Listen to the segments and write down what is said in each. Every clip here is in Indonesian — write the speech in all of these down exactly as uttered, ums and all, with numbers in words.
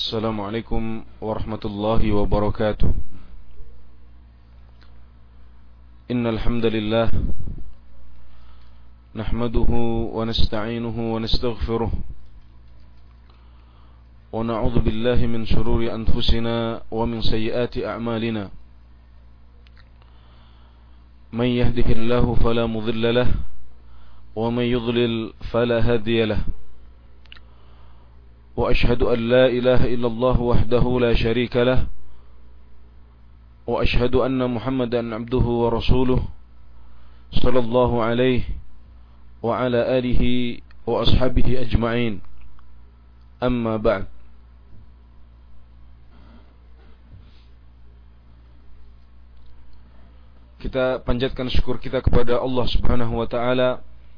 السلام عليكم ورحمة الله وبركاته. إن الحمد لله نحمده ونستعينه ونستغفره ونعوذ بالله من شرور أنفسنا ومن سيئات أعمالنا. من يهده الله فلا مضل له ومن يضلل فلا هادي له. وأشهد أن لا إله إلا الله وحده لا شريك له وأشهد أن محمدا عبده ورسوله صلى الله عليه وعلى آله وأصحابه أجمعين. أما بعد. Kita panjatkan syukur kita kepada Allah Subhanahu wa taala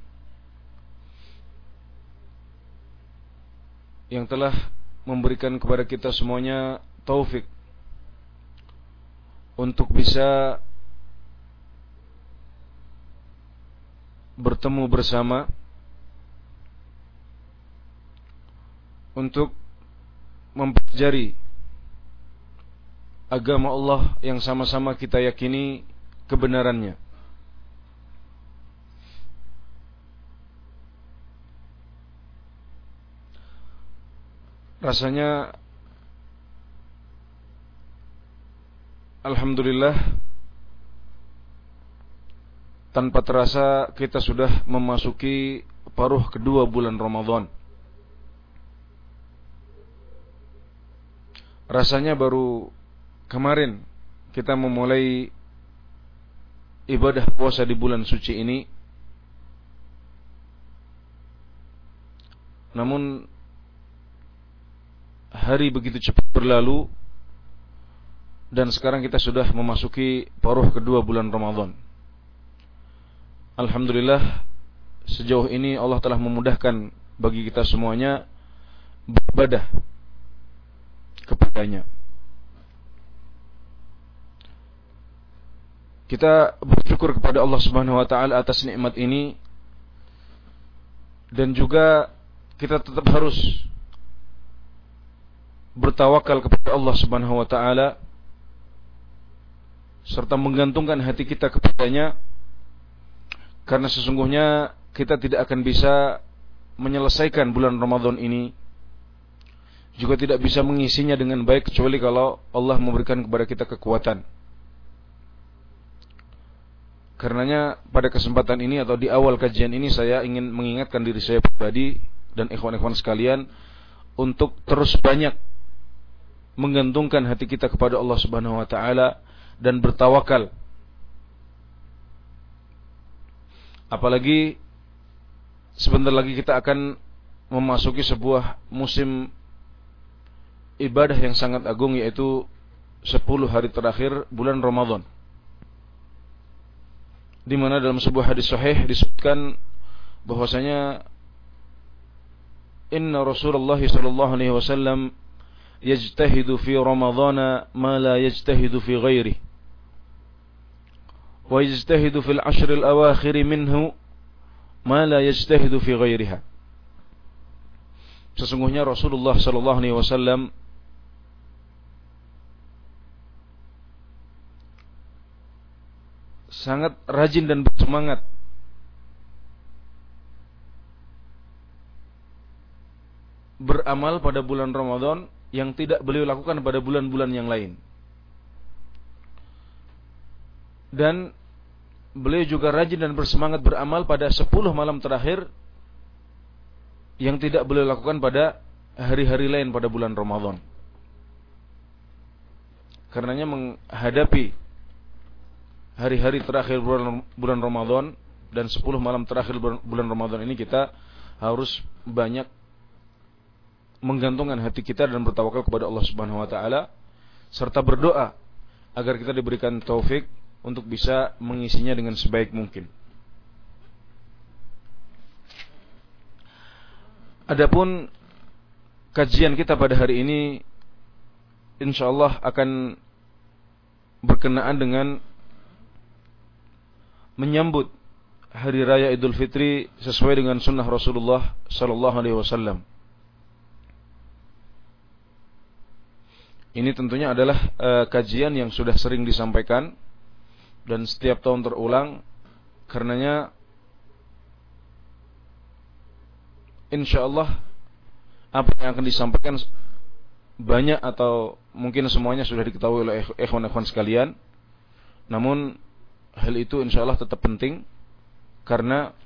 yang telah memberikan kepada kita semuanya taufik untuk bisa bertemu bersama untuk mempelajari agama Allah yang sama-sama kita yakini kebenarannya. Rasanya alhamdulillah, tanpa terasa kita sudah memasuki paruh kedua bulan Ramadan. Rasanya baru kemarin kita memulai ibadah puasa di bulan suci ini. Namun hari begitu cepat berlalu dan sekarang kita sudah memasuki paruh kedua bulan Ramadan. Alhamdulillah, sejauh ini Allah telah memudahkan bagi kita semuanya beribadah kepadanya. Kita bersyukur kepada Allah Subhanahu wa taala atas nikmat ini, dan juga kita tetap harus bertawakal kepada Allah Subhanahu wa taala serta menggantungkan hati kita kepadanya, karena sesungguhnya kita tidak akan bisa menyelesaikan bulan Ramadan ini, juga tidak bisa mengisinya dengan baik kecuali kalau Allah memberikan kepada kita kekuatan. Karenanya pada kesempatan ini atau di awal kajian ini saya ingin mengingatkan diri saya pribadi dan ikhwan-ikhwan sekalian untuk terus banyak menggantungkan hati kita kepada Allah Subhanahu wa taala dan bertawakal. Apalagi sebentar lagi kita akan memasuki sebuah musim ibadah yang sangat agung, yaitu sepuluh hari terakhir bulan Ramadan, di mana dalam sebuah hadis sahih disebutkan bahwasanya inna Rasulullah sallallahu alaihi wasallam yajtahidu fi Ramadhan ma la yajtahidu fi ghairihi wa yajtahidu fil ashr al awakhir minhu ma la yajtahidu fi ghairiha. Sesungguhnya Rasulullah sallallahu alaihi wasallam sangat rajin dan bersemangat beramal pada bulan Ramadan yang tidak beliau lakukan pada bulan-bulan yang lain. Dan beliau juga rajin dan bersemangat beramal pada sepuluh malam terakhir yang tidak beliau lakukan pada hari-hari lain pada bulan Ramadan. Karenanya menghadapi hari-hari terakhir bulan, bulan Ramadan dan sepuluh malam terakhir bulan Ramadan ini, kita harus banyak menggantungkan hati kita dan bertawakal kepada Allah Subhanahu wa taala serta berdoa agar kita diberikan taufik untuk bisa mengisinya dengan sebaik mungkin. Adapun kajian kita pada hari ini insyaallah akan berkenaan dengan menyambut hari raya Idul Fitri sesuai dengan sunnah Rasulullah sallallahu alaihi wasallam. Ini tentunya adalah uh, kajian yang sudah sering disampaikan dan setiap tahun terulang. Karenanya insyaallah apa yang akan disampaikan banyak atau mungkin semuanya sudah diketahui oleh ikhwan-ikhwan sekalian. Namun hal itu insyaallah tetap penting karena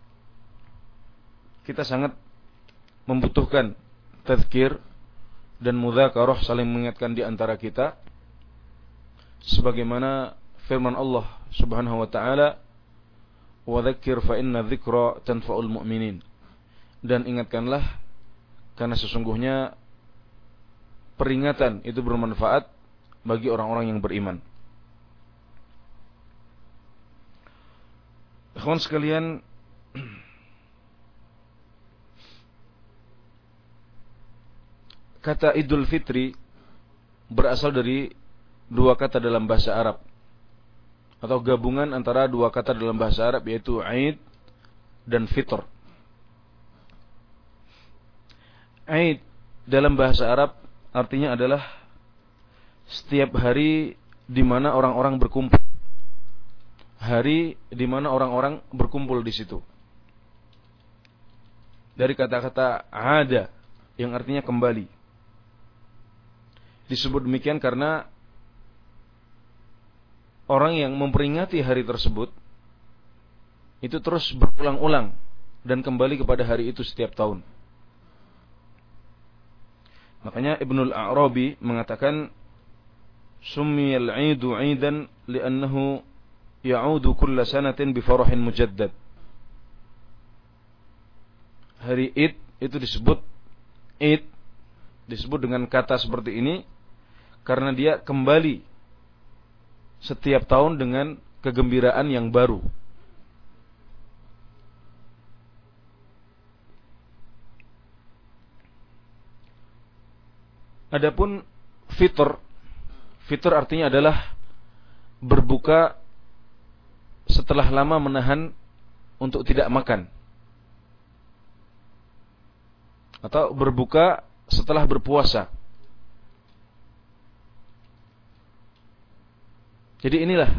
kita sangat membutuhkan tadzkir dan mudzakarah, saling mengingatkan di antara kita, sebagaimana firman Allah Subhanahu wa taala, "Wa dzakir fa inna dzikra tanfa'ul mu'minin." Dan ingatkanlah karena sesungguhnya peringatan itu bermanfaat bagi orang-orang yang beriman. Ikhwan sekalian, kata Idul Fitri berasal dari dua kata dalam bahasa Arab, atau gabungan antara dua kata dalam bahasa Arab, yaitu Aid dan Fitr. Aid dalam bahasa Arab artinya adalah setiap hari di mana orang-orang berkumpul. Hari di mana orang-orang berkumpul di situ. Dari kata-kata ada yang artinya kembali. Disebut demikian karena orang yang memperingati hari tersebut itu terus berulang-ulang dan kembali kepada hari itu setiap tahun. Makanya Ibnul A'rabi mengatakan, "Summiyal 'Aidu 'aidan li'annahu ya'udu kulla sanatin bi farahin mujaddad." Hari Id itu disebut Id, disebut dengan kata seperti ini karena dia kembali setiap tahun dengan kegembiraan yang baru. Adapun fitr, fitr artinya adalah berbuka setelah lama menahan untuk tidak makan, atau berbuka setelah berpuasa. Jadi inilah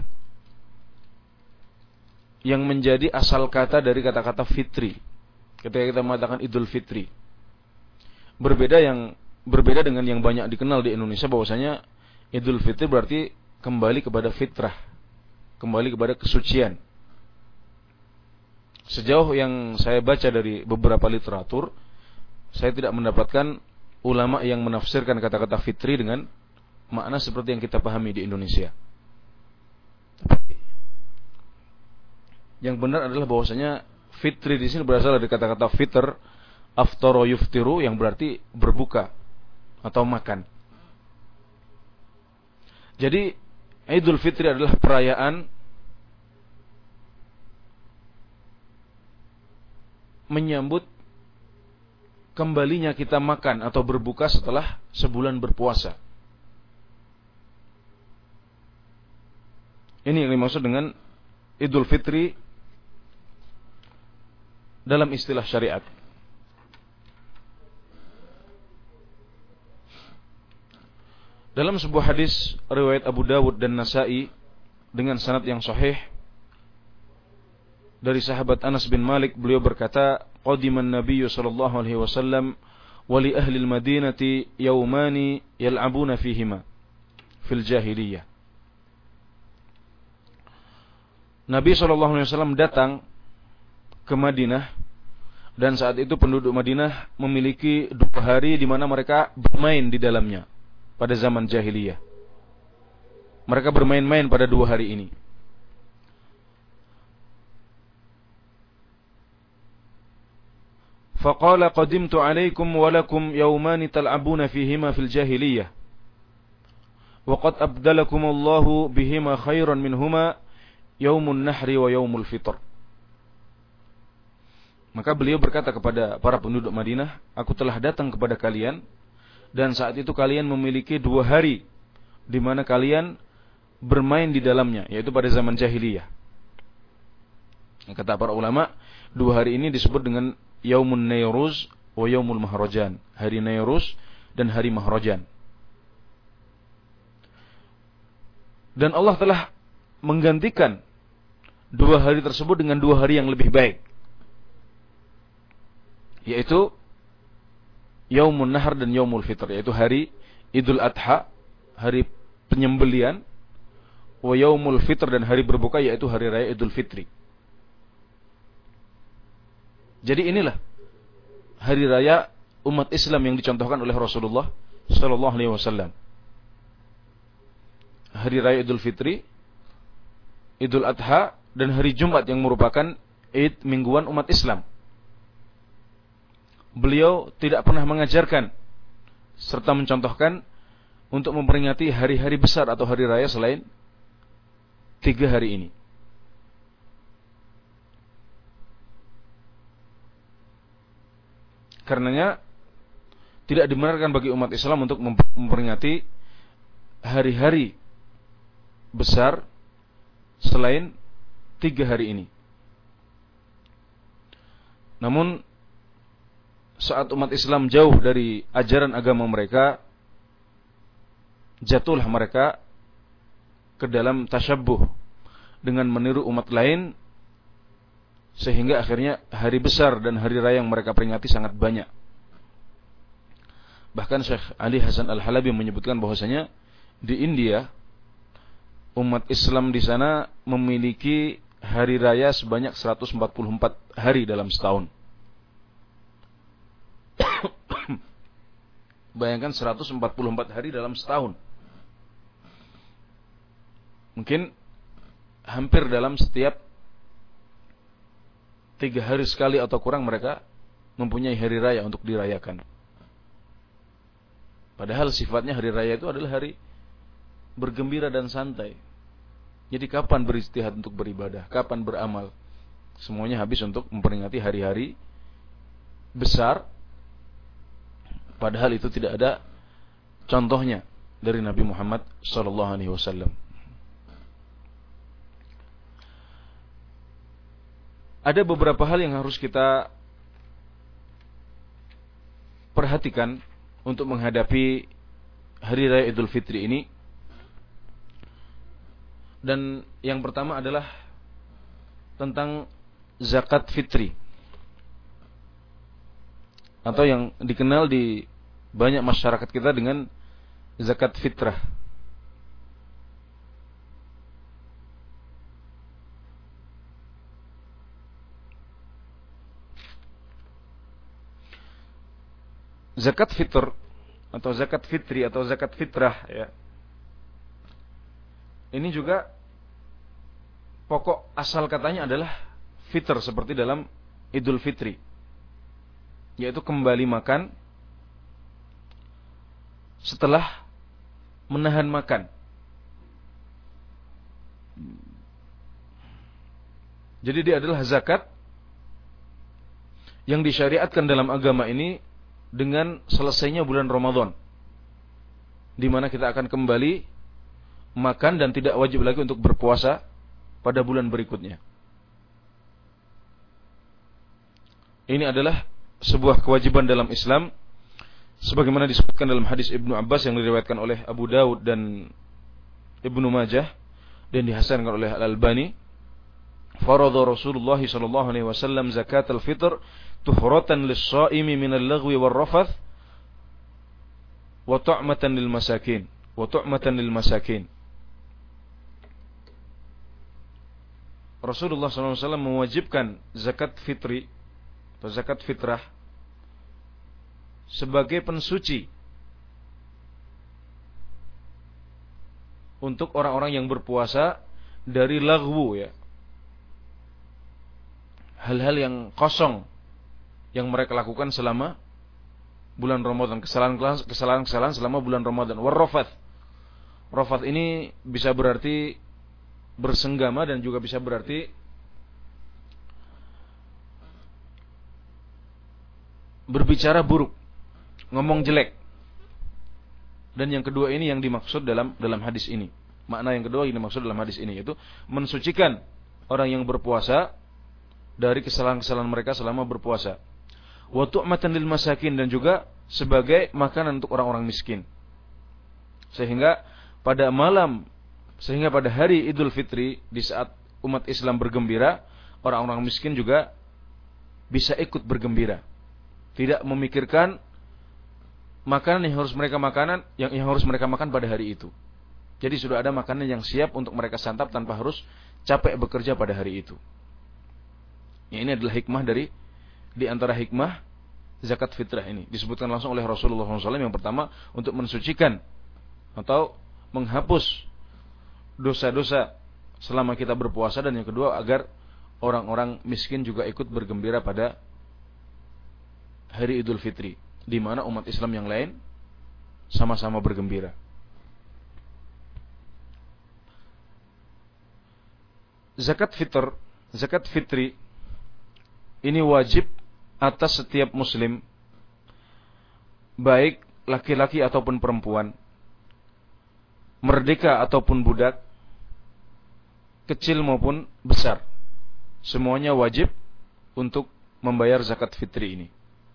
yang menjadi asal kata dari kata-kata fitri. Ketika kita mengatakan Idul Fitri, berbeda yang berbeda dengan yang banyak dikenal di Indonesia, bahwasanya Idul Fitri berarti kembali kepada fitrah, kembali kepada kesucian. Sejauh yang saya baca dari beberapa literatur, saya tidak mendapatkan ulama yang menafsirkan kata-kata fitri dengan makna seperti yang kita pahami di Indonesia. Yang benar adalah bahwasanya fitri di sini berasal dari kata-kata fitr, aftara yuftiru, yang berarti berbuka atau makan. Jadi Idul Fitri adalah perayaan menyambut kembalinya kita makan atau berbuka setelah sebulan berpuasa. Ini yang dimaksud dengan Idul Fitri dalam istilah syariat. Dalam sebuah hadis riwayat Abu Dawud dan Nasa'i dengan sanad yang sahih dari sahabat Anas bin Malik, beliau berkata, "Qadiman Nabiyyu sallallahu alaihi wasallam wa li ahli al-Madinati yawmani yal'abuna fihima fil jahiliyah." Nabi sallallahu alaihi wasallam datang ke Madinah, dan saat itu penduduk Madinah memiliki dua hari di mana mereka bermain di dalamnya pada zaman jahiliyah. Mereka bermain-main pada dua hari ini. Faqala qadimtu alaikum wa lakum yawmani tal'abuna fihima fil jahiliyah wa qad abdalakumullahu bihima khairan minhuma yaumun nahri wa yaumul fitr. Maka beliau berkata kepada para penduduk Madinah, "Aku telah datang kepada kalian, dan saat itu kalian memiliki dua hari di mana kalian bermain di dalamnya, yaitu pada zaman jahiliyah." Kata para ulama, dua hari ini disebut dengan Yaumun Nairuz wa Yaumul Mahrajan, hari Nairuz dan hari Mahrajan. Dan Allah telah menggantikan dua hari tersebut dengan dua hari yang lebih baik, yaitu Yaumun Nahar dan Yaumul Fitr, yaitu hari Idul Adha, hari penyembelian, wa Yaumul Fitr, dan hari berbuka, yaitu hari raya Idul Fitri. Jadi inilah hari raya umat Islam yang dicontohkan oleh Rasulullah sallallahu alaihi wasallam. Hari raya Idul Fitri, Idul Adha, dan hari Jumat yang merupakan Id mingguan umat Islam. Beliau tidak pernah mengajarkan serta mencontohkan untuk memperingati hari-hari besar atau hari raya selain tiga hari ini. Karenanya tidak dibenarkan bagi umat Islam untuk memperingati hari-hari besar selain tiga hari ini. Namun saat umat Islam jauh dari ajaran agama mereka, jatuhlah mereka ke dalam tasyabbuh dengan meniru umat lain, sehingga akhirnya hari besar dan hari raya yang mereka peringati sangat banyak. Bahkan Syekh Ali Hasan Al-Halabi menyebutkan bahwasanya di India umat Islam di sana memiliki hari raya sebanyak seratus empat puluh empat hari dalam setahun. Bayangkan seratus empat puluh empat hari dalam setahun. Mungkin hampir dalam setiap tiga hari sekali atau kurang mereka mempunyai hari raya untuk dirayakan. Padahal sifatnya hari raya itu adalah hari bergembira dan santai. Jadi kapan beristirahat untuk beribadah, kapan beramal? Semuanya habis untuk memperingati hari-hari besar. Padahal itu tidak ada contohnya dari Nabi Muhammad sallallahu alaihi wasallam. Ada beberapa hal yang harus kita perhatikan untuk menghadapi hari raya Idul Fitri ini. Dan yang pertama adalah tentang zakat fitri, atau yang dikenal di banyak masyarakat kita dengan zakat fitrah. Zakat fitr atau zakat fitri atau zakat fitrah, ya. Ini juga pokok asal katanya adalah fitr, seperti dalam Idul Fitri, yaitu kembali makan setelah menahan makan. Jadi dia adalah zakat yang disyariatkan dalam agama ini dengan selesainya bulan Ramadan, di mana kita akan kembali makan dan tidak wajib lagi untuk berpuasa pada bulan berikutnya. Ini adalah sebuah kewajiban dalam Islam, sebagaimana disebutkan dalam hadis Ibnu Abbas yang diriwayatkan oleh Abu Daud dan Ibnu Majah dan dihasankan oleh Al-Albani. Faradha Rasulullah sallallahu alaihi wasallam zakatul fitr tuhratan lis-shaimi minal laghwi war-rafath wa tu'matan lil masakin wa tu'matan lil masakin. Rasulullah sallallahu alaihi wasallam mewajibkan zakat fitri atau zakat fitrah sebagai pensuci untuk orang-orang yang berpuasa dari laghwu, ya, hal-hal yang kosong yang mereka lakukan selama bulan Ramadan, kesalahan-kesalahan selama bulan Ramadan. War-rafath, rafath ini bisa berarti bersenggama dan juga bisa berarti berbicara buruk, ngomong jelek. Dan yang kedua ini yang dimaksud dalam dalam hadis ini. Makna yang kedua yang dimaksud dalam hadis ini yaitu mensucikan orang yang berpuasa dari kesalahan-kesalahan mereka selama berpuasa. Wa tu'matan lil masakin, dan juga sebagai makanan untuk orang-orang miskin. Sehingga pada malam Sehingga pada hari Idul Fitri, di saat umat Islam bergembira, orang-orang miskin juga bisa ikut bergembira. Tidak memikirkan makanan yang harus mereka makanan yang, yang harus mereka makan pada hari itu. Jadi sudah ada makanan yang siap untuk mereka santap tanpa harus capek bekerja pada hari itu. Ya, ini adalah hikmah dari di antara hikmah zakat fitrah ini. Disebutkan langsung oleh Rasulullah shallallahu alaihi wasallam. Yang pertama, untuk mensucikan atau menghapus dosa-dosa selama kita berpuasa. Dan yang kedua, agar orang-orang miskin juga ikut bergembira pada hari Idul Fitri, di mana umat Islam yang lain sama-sama bergembira. Zakat fitr, zakat fitri ini wajib atas setiap muslim, baik laki-laki ataupun perempuan, merdeka ataupun budak, kecil maupun besar. Semuanya wajib untuk membayar zakat fitri ini.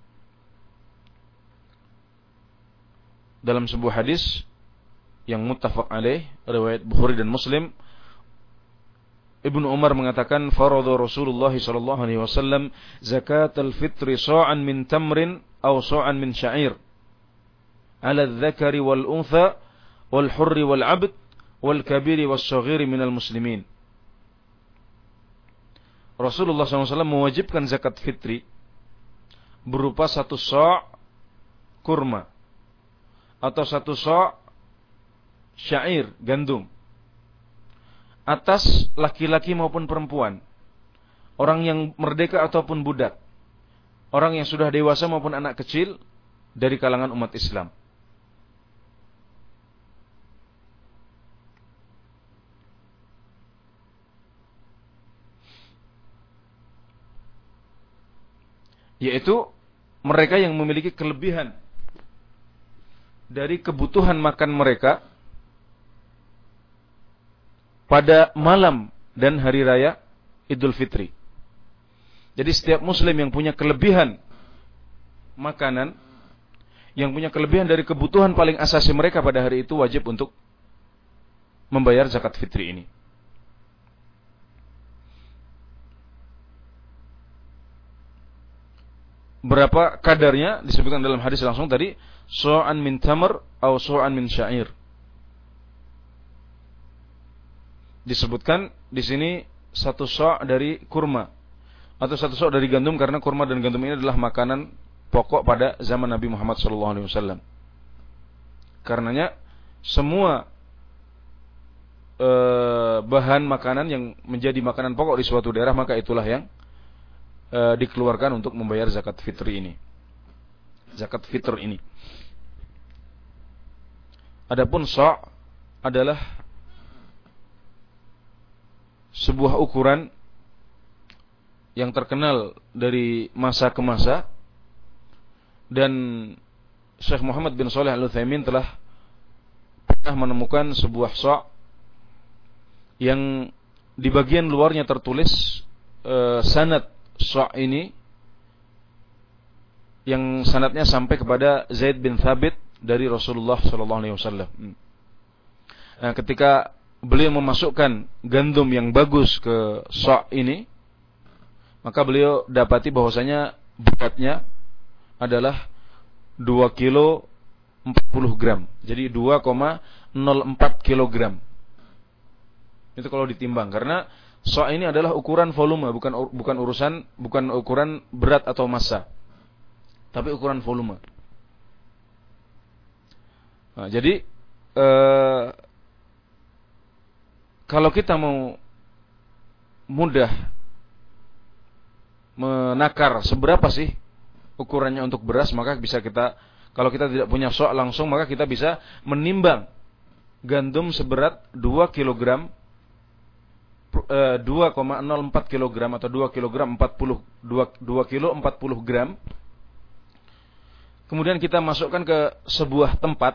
Dalam sebuah hadis yang muttafaq alaih, riwayat Bukhari dan Muslim, Ibnu Umar mengatakan, faradha Rasulullah sallallahu alaihi wasallam zakatul fitri sa'an min tamrin aw sa'an min sya'ir 'ala adh-dhakari wal untha wal hurri wal 'abd wal kabiri was shaghiri minal muslimin. Rasulullah sallallahu alaihi wasallam mewajibkan zakat fitri berupa satu sa' kurma atau satu sa' syair, gandum, atas laki-laki maupun perempuan, orang yang merdeka ataupun budak, orang yang sudah dewasa maupun anak kecil dari kalangan umat Islam. Yaitu mereka yang memiliki kelebihan dari kebutuhan makan mereka pada malam dan hari raya Idul Fitri. Jadi setiap muslim yang punya kelebihan makanan, yang punya kelebihan dari kebutuhan paling asasi mereka pada hari itu, wajib untuk membayar zakat fitri ini. Berapa kadarnya disebutkan dalam hadis langsung tadi, so'an min tamr atau so'an min syair. Disebutkan di sini satu so' dari kurma atau satu so' dari gandum, karena kurma dan gandum ini adalah makanan pokok pada zaman Nabi Muhammad shallallahu alaihi wasallam. Karenanya semua e, bahan makanan yang menjadi makanan pokok di suatu daerah, maka itulah yang e, dikeluarkan untuk membayar zakat fitri ini. Zakat fitr ini. Adapun so' adalah sebuah ukuran yang terkenal dari masa ke masa, dan Syekh Muhammad bin Shalih Al-Utsaimin telah pernah menemukan sebuah so' yang di bagian luarnya tertulis e, sanad so' ini, yang sanadnya sampai kepada Zaid bin Thabit dari Rasulullah sallallahu alaihi wasallam. Nah, ketika beliau memasukkan gandum yang bagus ke so' ini, maka beliau dapati bahwasanya beratnya adalah dua kilo empat puluh gram. Jadi dua koma nol empat kilogram. Itu kalau ditimbang, karena so' ini adalah ukuran volume, bukan bukan urusan bukan ukuran berat atau massa, tapi ukuran volume. Nah, jadi eh, kalau kita mau mudah menakar seberapa sih ukurannya untuk beras, maka bisa kita, kalau kita tidak punya so' langsung, maka kita bisa menimbang gandum seberat dua kilogram, dua koma nol empat kilogram atau dua kilogram empat puluh dua kilo empat puluh gram. Kemudian kita masukkan ke sebuah tempat,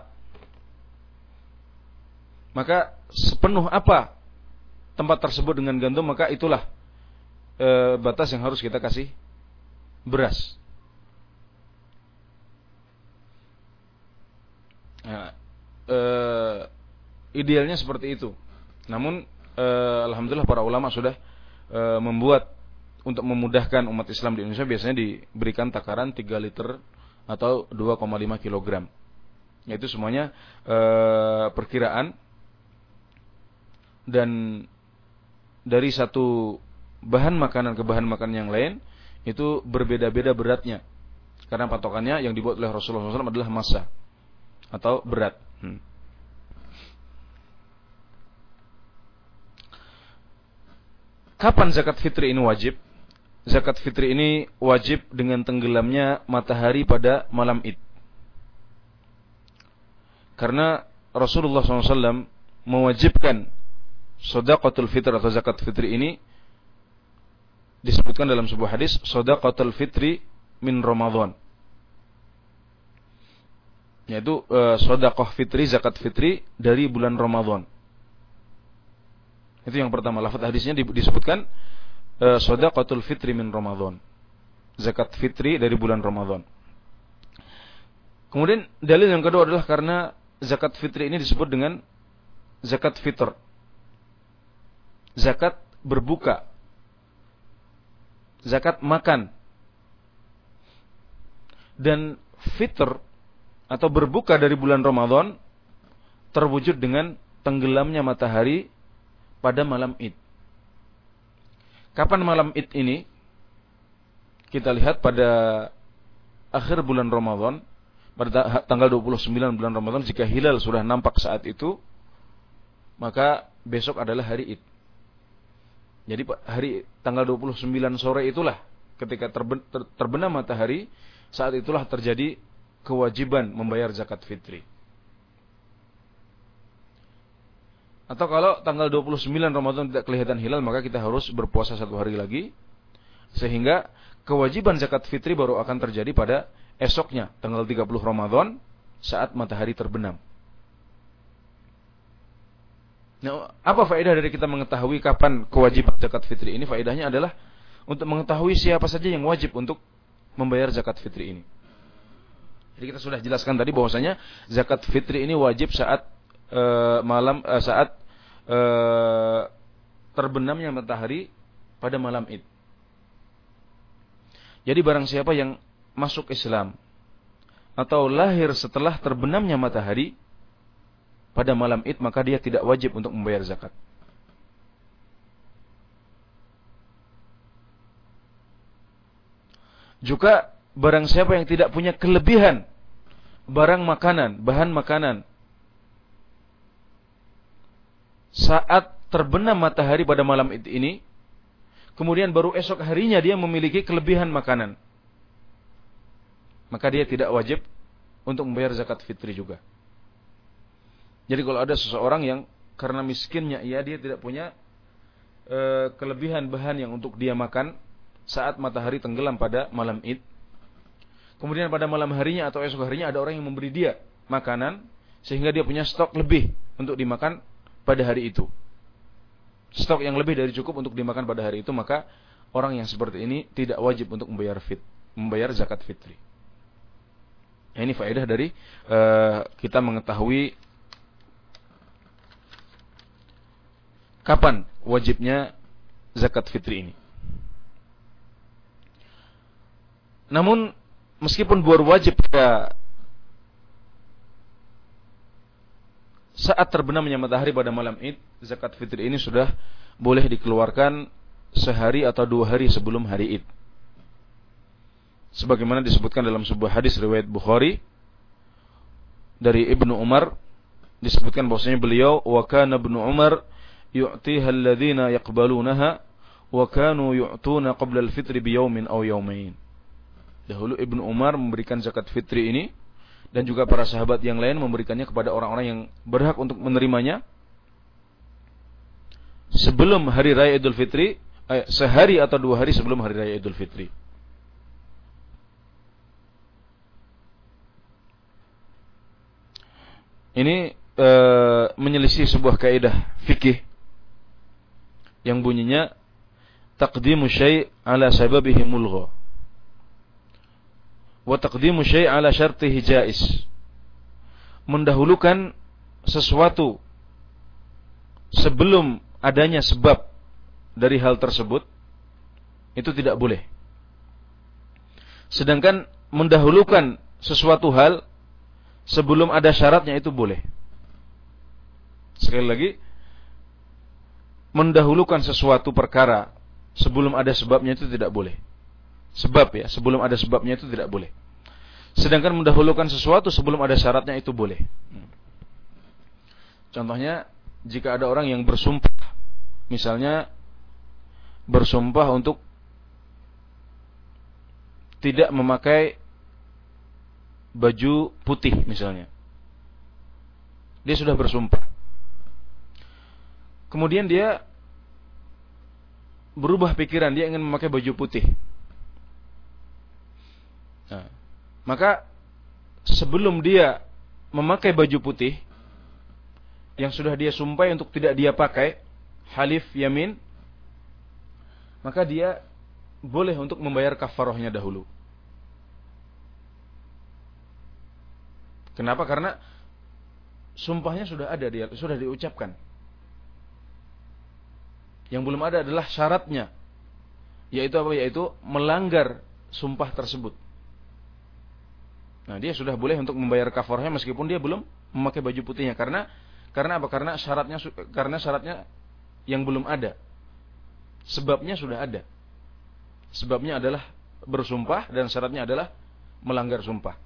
maka sepenuh apa tempat tersebut dengan gandum, maka itulah e, batas yang harus kita kasih beras. Nah, e, idealnya seperti itu. Namun eh, alhamdulillah para ulama sudah eh, membuat untuk memudahkan umat Islam di Indonesia biasanya diberikan takaran tiga liter atau dua koma lima kilogram. Yaitu semuanya eh, perkiraan dan dari satu bahan makanan ke bahan makanan yang lain itu berbeda-beda beratnya. Karena patokannya yang dibuat oleh Rasulullah shallallahu alaihi wasallam adalah massa atau berat. Hmm. Kapan zakat fitri ini wajib? Zakat fitri ini wajib dengan tenggelamnya matahari pada malam Id. Karena Rasulullah shallallahu alaihi wasallam mewajibkan shadaqatul fitr atau zakat fitri ini disebutkan dalam sebuah hadis, shadaqatul fitri min Ramadan. Yaitu uh, shadaqah fitri, zakat fitri dari bulan Ramadan. Itu yang pertama, lafaz hadisnya disebutkan uh, shadaqatul fitri min Ramadan. Zakat fitri dari bulan Ramadan. Kemudian dalil yang kedua adalah karena zakat fitri ini disebut dengan zakat fitr. Zakat berbuka. Zakat makan. Dan fitr atau berbuka dari bulan Ramadan terwujud dengan tenggelamnya matahari pada malam Id. Kapan malam Id ini? Kita lihat pada akhir bulan Ramadan, pada tanggal dua puluh sembilan bulan Ramadan, jika hilal sudah nampak saat itu, maka besok adalah hari Id. Jadi hari tanggal dua puluh sembilan sore itulah ketika terbenam matahari, saat itulah terjadi kewajiban membayar zakat fitri. Atau kalau tanggal dua puluh sembilan Ramadan tidak kelihatan hilal, maka kita harus berpuasa satu hari lagi, sehingga kewajiban zakat fitri baru akan terjadi pada esoknya, tanggal tiga puluh Ramadan, saat matahari terbenam. Nah, apa faedah dari kita mengetahui kapan kewajiban zakat fitri ini? Faedahnya adalah untuk mengetahui siapa saja yang wajib untuk membayar zakat fitri ini. Jadi kita sudah jelaskan tadi bahwasanya zakat fitri ini wajib saat e, malam e, saat e, terbenamnya matahari pada malam Id. Jadi barang siapa yang masuk Islam atau lahir setelah terbenamnya matahari pada malam Id, maka dia tidak wajib untuk membayar zakat. Juga barang siapa yang tidak punya kelebihan barang makanan, bahan makanan saat terbenam matahari pada malam Id ini, kemudian baru esok harinya dia memiliki kelebihan makanan, maka dia tidak wajib untuk membayar zakat fitri juga. Jadi kalau ada seseorang yang karena miskinnya ia dia tidak punya e, kelebihan bahan yang untuk dia makan saat matahari tenggelam pada malam Id, kemudian pada malam harinya atau esok harinya ada orang yang memberi dia makanan sehingga dia punya stok lebih untuk dimakan pada hari itu, stok yang lebih dari cukup untuk dimakan pada hari itu, maka orang yang seperti ini tidak wajib untuk membayar fit, membayar zakat fitri. Nah, ini faedah dari uh, kita mengetahui kapan wajibnya zakat fitri ini. Namun meskipun baru wajib pada saat terbenamnya matahari pada malam Id, zakat fitri ini sudah boleh dikeluarkan sehari atau dua hari sebelum hari Id. Sebagaimana disebutkan dalam sebuah hadis riwayat Bukhari dari Ibnu Umar, disebutkan bahwasanya beliau wa kana Ibnu Umar yu'tiha alladhina yaqbalunaha wa kanu yu'tuna qabla al-fitri bi yawmin aw yawmain. Dahulu Ibnu Umar memberikan zakat fitri ini dan juga para sahabat yang lain memberikannya kepada orang-orang yang berhak untuk menerimanya sebelum hari raya Idul Fitri, eh, sehari atau dua hari sebelum hari raya Idul Fitri. Ini e, menyelisih sebuah kaidah fikih yang bunyinya taqdimu syai' ala sababihi mulgha wa taqdimu syai' ala syartihi jaiz. Mendahulukan sesuatu sebelum adanya sebab dari hal tersebut, itu tidak boleh. Sedangkan mendahulukan sesuatu hal sebelum ada syaratnya itu boleh. Sekali lagi, mendahulukan sesuatu perkara sebelum ada sebabnya itu tidak boleh. Sebab ya, sebelum ada sebabnya itu tidak boleh. Sedangkan mendahulukan sesuatu sebelum ada syaratnya itu boleh. Contohnya, jika ada orang yang bersumpah, misalnya bersumpah untuk tidak memakai baju putih misalnya. Dia sudah bersumpah. Kemudian dia berubah pikiran, dia ingin memakai baju putih. Nah, maka sebelum dia memakai baju putih yang sudah dia sumpah untuk tidak dia pakai, halif yamin, maka dia boleh untuk membayar kafarahnya dahulu. Kenapa? Karena sumpahnya sudah ada, dia sudah diucapkan. Yang belum ada adalah syaratnya, yaitu apa? Yaitu melanggar sumpah tersebut. Nah, dia sudah boleh untuk membayar kafarahnya meskipun dia belum memakai baju putihnya. Karena karena apa? Karena syaratnya karena syaratnya yang belum ada. Sebabnya sudah ada. Sebabnya adalah bersumpah dan syaratnya adalah melanggar sumpah.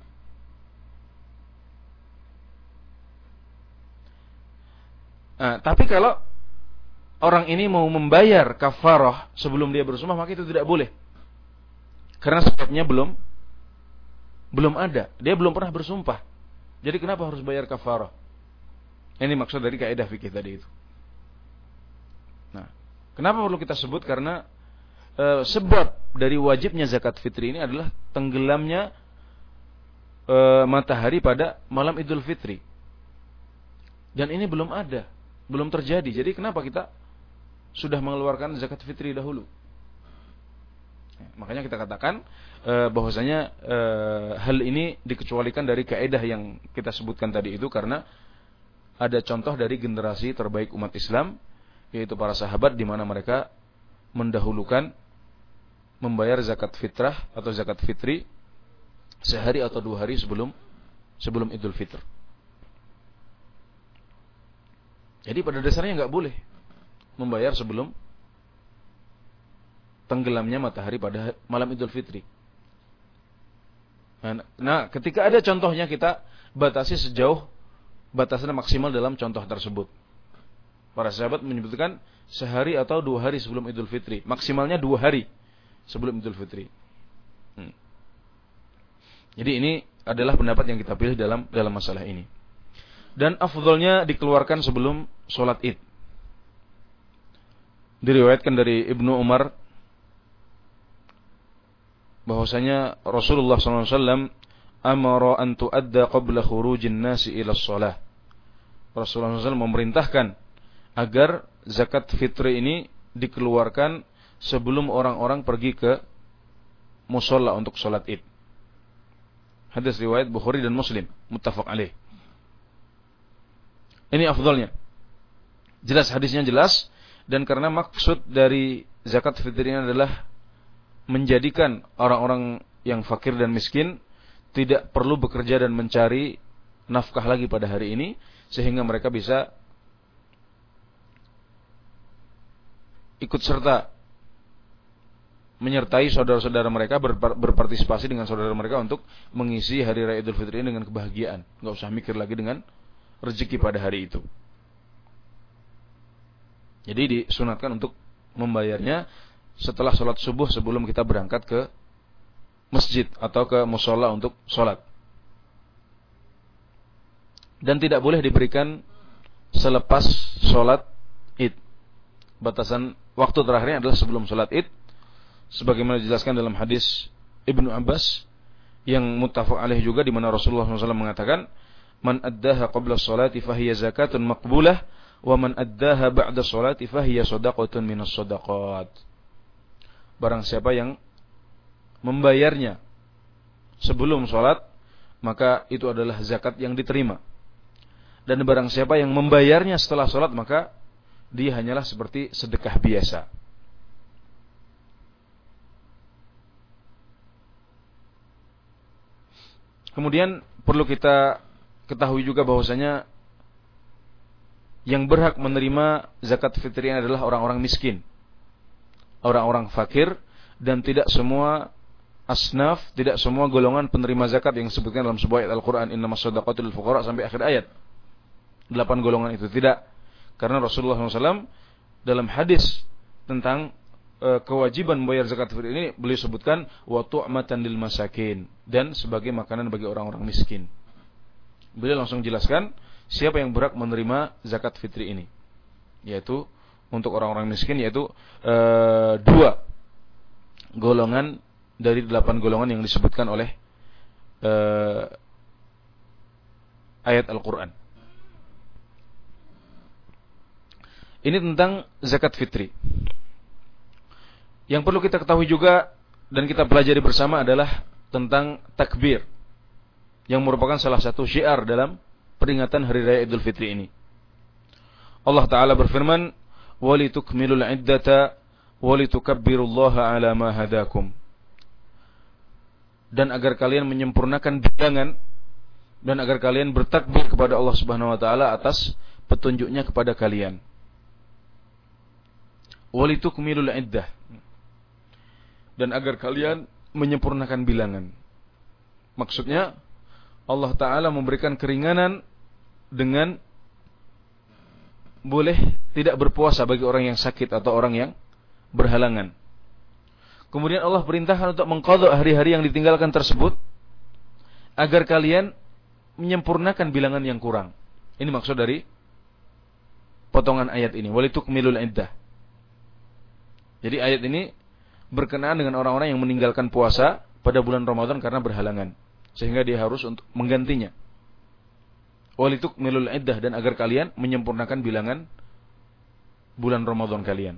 Nah, tapi kalau orang ini mau membayar kafarah sebelum dia bersumpah, maka itu tidak boleh. Karena sebabnya belum belum ada. Dia belum pernah bersumpah. Jadi kenapa harus bayar kafarah? Ini maksud dari kaidah fikih tadi itu. Nah, kenapa perlu kita sebut? Karena e, sebab dari wajibnya zakat fitri ini adalah tenggelamnya e, matahari pada malam Idul Fitri. Dan ini belum ada, belum terjadi. Jadi kenapa kita sudah mengeluarkan zakat fitri dahulu? Makanya kita katakan e, bahwasanya e, hal ini dikecualikan dari kaidah yang kita sebutkan tadi itu karena ada contoh dari generasi terbaik umat Islam, yaitu para sahabat, di mana mereka mendahulukan membayar zakat fitrah atau zakat fitri sehari atau dua hari sebelum sebelum Idul Fitr. Jadi pada dasarnya nggak boleh membayar sebelum tenggelamnya matahari pada malam Idul Fitri. Nah, ketika ada contohnya kita batasi sejauh batasan maksimal dalam contoh tersebut. Para sahabat menyebutkan sehari atau dua hari sebelum Idul Fitri. Maksimalnya dua hari sebelum Idul Fitri. Hmm. Jadi ini adalah pendapat yang kita pilih dalam dalam masalah ini. Dan afdhalnya dikeluarkan sebelum sholat Id. Diriwayatkan dari Ibnu Umar bahwasanya Rasulullah sallallahu alaihi wasallam amara an tuadda qabla khurujin nasi ila shalah. Rasulullah sallallahu alaihi wasallam memerintahkan agar zakat fitri ini dikeluarkan sebelum orang-orang pergi ke musalla untuk salat Id. Hadis riwayat Bukhari dan Muslim, muttafaq alaih. Ini afdalnya. Jelas hadisnya jelas, dan karena maksud dari zakat fitri ini adalah menjadikan orang-orang yang fakir dan miskin tidak perlu bekerja dan mencari nafkah lagi pada hari ini, sehingga mereka bisa ikut serta menyertai saudara-saudara mereka, berpartisipasi dengan saudara mereka untuk mengisi hari raya Idul Fitri ini dengan kebahagiaan. Enggak usah mikir lagi dengan rezeki pada hari itu. Jadi disunatkan untuk membayarnya setelah sholat subuh sebelum kita berangkat ke masjid atau ke mushola untuk sholat. Dan tidak boleh diberikan selepas sholat Id. Batasan waktu terakhirnya adalah sebelum sholat Id, sebagaimana dijelaskan dalam hadis Ibnu Abbas yang muttafaq alaih juga, di mana Rasulullah shallallahu alaihi wasallam mengatakan, "Man addaha qabla sholati fahiya zakatun maqbulah, wa man addaha ba'da sholati fahiya shadaqatun minas shadaqat." Barang siapa yang membayarnya sebelum sholat, maka itu adalah zakat yang diterima. Dan barang siapa yang membayarnya setelah sholat, maka dia hanyalah seperti sedekah biasa. Kemudian perlu kita ketahui juga bahwasanya yang berhak menerima zakat fitri adalah orang-orang miskin, orang-orang fakir, dan tidak semua asnaf, tidak semua golongan penerima zakat yang disebutkan dalam sebuah ayat Al-Quran, innamas shadaqatu lil fuqara, sampai akhir ayat. Delapan golongan itu tidak, karena Rasulullah shallallahu alaihi wasallam dalam hadis tentang e, kewajiban membayar zakat fitri ini, beliau sebutkan wa tu'matan lil masakin, dan sebagai makanan bagi orang-orang miskin. Beliau langsung jelaskan siapa yang berhak menerima zakat fitri ini, yaitu untuk orang-orang miskin, yaitu e, dua golongan dari delapan golongan yang disebutkan oleh e, ayat Al-Quran. Ini tentang zakat fitri. Yang perlu kita ketahui juga dan kita pelajari bersama adalah tentang takbir, yang merupakan salah satu syiar dalam peringatan Hari Raya Idul Fitri ini. Allah Ta'ala berfirman, وَلِتُكْمِلُوا الْعِدَّةَ وَلِتُكَبِّرُوا اللَّهَ عَلَى مَا هَدَاكُمْ. Dan agar kalian menyempurnakan bilangan, dan agar kalian bertakbir kepada Allah Subhanahu wa Ta'ala atas petunjuknya kepada kalian. وَلِتُكْمِلُوا الْعِدَّةَ, dan agar kalian menyempurnakan bilangan. Maksudnya Allah Ta'ala memberikan keringanan dengan boleh tidak berpuasa bagi orang yang sakit atau orang yang berhalangan. Kemudian Allah perintahkan untuk mengqadha hari-hari yang ditinggalkan tersebut agar kalian menyempurnakan bilangan yang kurang. Ini maksud dari potongan ayat ini, walitukmilul iddah. Jadi ayat ini berkenaan dengan orang-orang yang meninggalkan puasa pada bulan Ramadan karena berhalangan, sehingga dia harus untuk menggantinya. Walitukmilul iddah, dan agar kalian menyempurnakan bilangan bulan Ramadan kalian.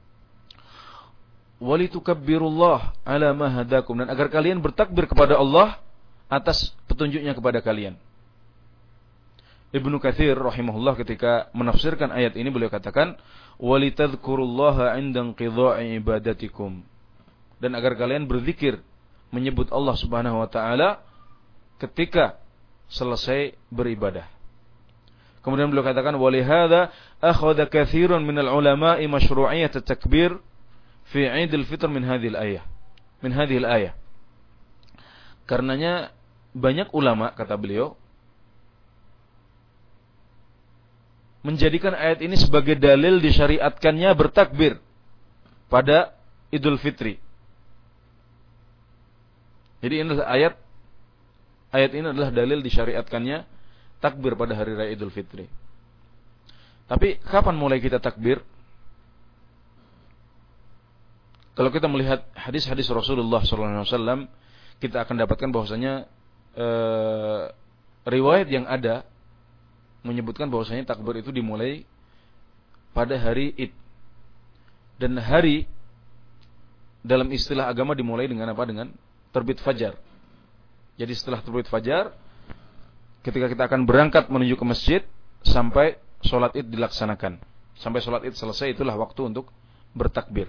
Walitukabbirullaha ala ma hadakum, dan agar kalian bertakbir kepada Allah atas petunjuknya kepada kalian. Ibnu Katsir rahimahullah ketika menafsirkan ayat ini, beliau katakan walitadhkurullaha 'inda inqidha'i ibadatikum, dan agar kalian berzikir menyebut Allah Subhanahu wa taala ketika selesai beribadah. Kemudian beliau katakan walihada akhadha katsirun minal ulama'i masyru'iyyat at-takbir fi 'Idul Fitr min hadhil ayah. Min hadhil ayah. Karenanya banyak ulama, kata beliau, menjadikan ayat ini sebagai dalil disyariatkannya bertakbir pada Idul Fitri. Jadi ini adalah ayat ayat ini adalah dalil disyariatkannya takbir pada hari raya Idul Fitri. Tapi kapan mulai kita takbir? Kalau kita melihat hadis-hadis Rasulullah shallallahu alaihi wasallam, kita akan dapatkan bahwasanya eh, riwayat yang ada menyebutkan bahwasanya takbir itu dimulai pada hari Id. Dan hari dalam istilah agama dimulai dengan apa? Dengan terbit fajar. Jadi setelah terbit fajar, ketika kita akan berangkat menuju ke masjid sampai sholat Id dilaksanakan, sampai sholat Id selesai, itulah waktu untuk bertakbir.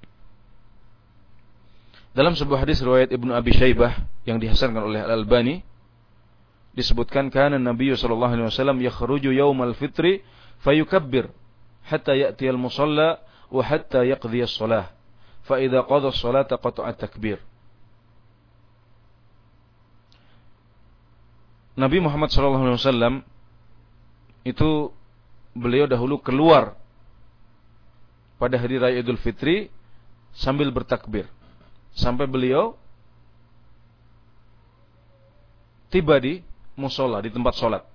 Dalam sebuah hadis riwayat Ibnu Abi Syaibah yang dihasankan oleh Al-Albani, disebutkan kana Nabi sallallahu alaihi wasallam yakhruju yaumal fitri fayukabbir hatta ya'ti al-musalla wa hatta yaqdi as-shalah fa idza qada as-salata qata'a at-takbir. Nabi Muhammad sallallahu alaihi wasallam itu beliau dahulu keluar pada hari raya Idul Fitri sambil bertakbir sampai beliau tiba di musola, di tempat sholat,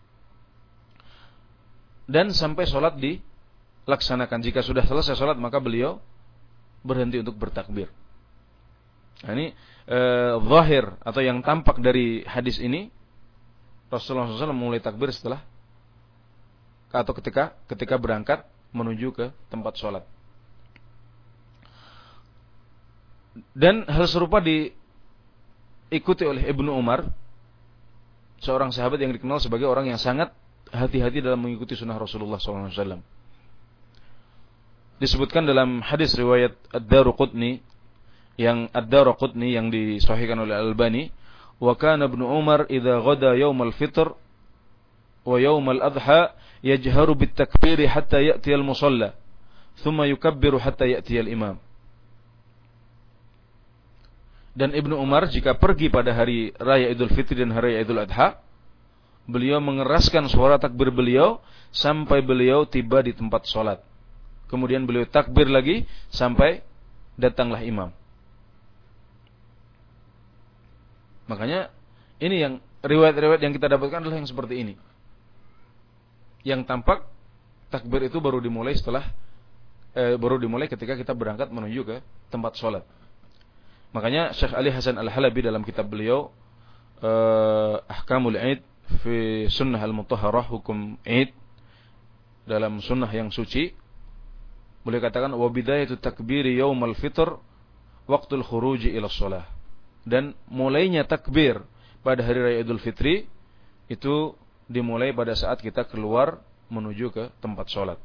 dan sampai sholat dilaksanakan. Jika sudah selesai sholat, maka beliau berhenti untuk bertakbir. Nah, ini eh, zahir atau yang tampak dari hadis ini, Rasulullah shallallahu alaihi wasallam mulai takbir setelah atau ketika ketika berangkat menuju ke tempat sholat. Dan hal serupa diikuti oleh Ibnu Umar, seorang sahabat yang dikenal sebagai orang yang sangat hati-hati dalam mengikuti sunnah Rasulullah shallallahu alaihi wasallam. disebutkan dalam hadis riwayat Ad-Daruqutni yang Ad-Daruqutni yang disahihkan oleh Al-Albani, wa kana Ibnu Umar idza ghada yaumal fitr wa yaumal adha yajharu bit takbir hatta ya'ti al-musalla thumma yukabbiru hatta ya'ti al-imam. Dan Ibnu Umar jika pergi pada hari raya Idul Fitri dan hari raya Idul Adha, beliau mengeraskan suara takbir beliau sampai beliau tiba di tempat sholat. Kemudian beliau takbir lagi sampai datanglah imam. Makanya ini yang riwayat-riwayat yang kita dapatkan adalah yang seperti ini. Yang tampak takbir itu baru dimulai setelah eh, baru dimulai ketika kita berangkat menuju ke tempat sholat. Makanya Syekh Ali Hasan Al-Halabi dalam kitab beliau eh, Ahkamul Id fi Sunnah Al-Mutahharah, hukum Id dalam sunnah yang suci, boleh katakan wa bidayatu takbiri yaumal fitr waqtul khuruji ila shalah. Dan mulainya takbir pada hari raya Idul Fitri itu dimulai pada saat kita keluar menuju ke tempat sholat.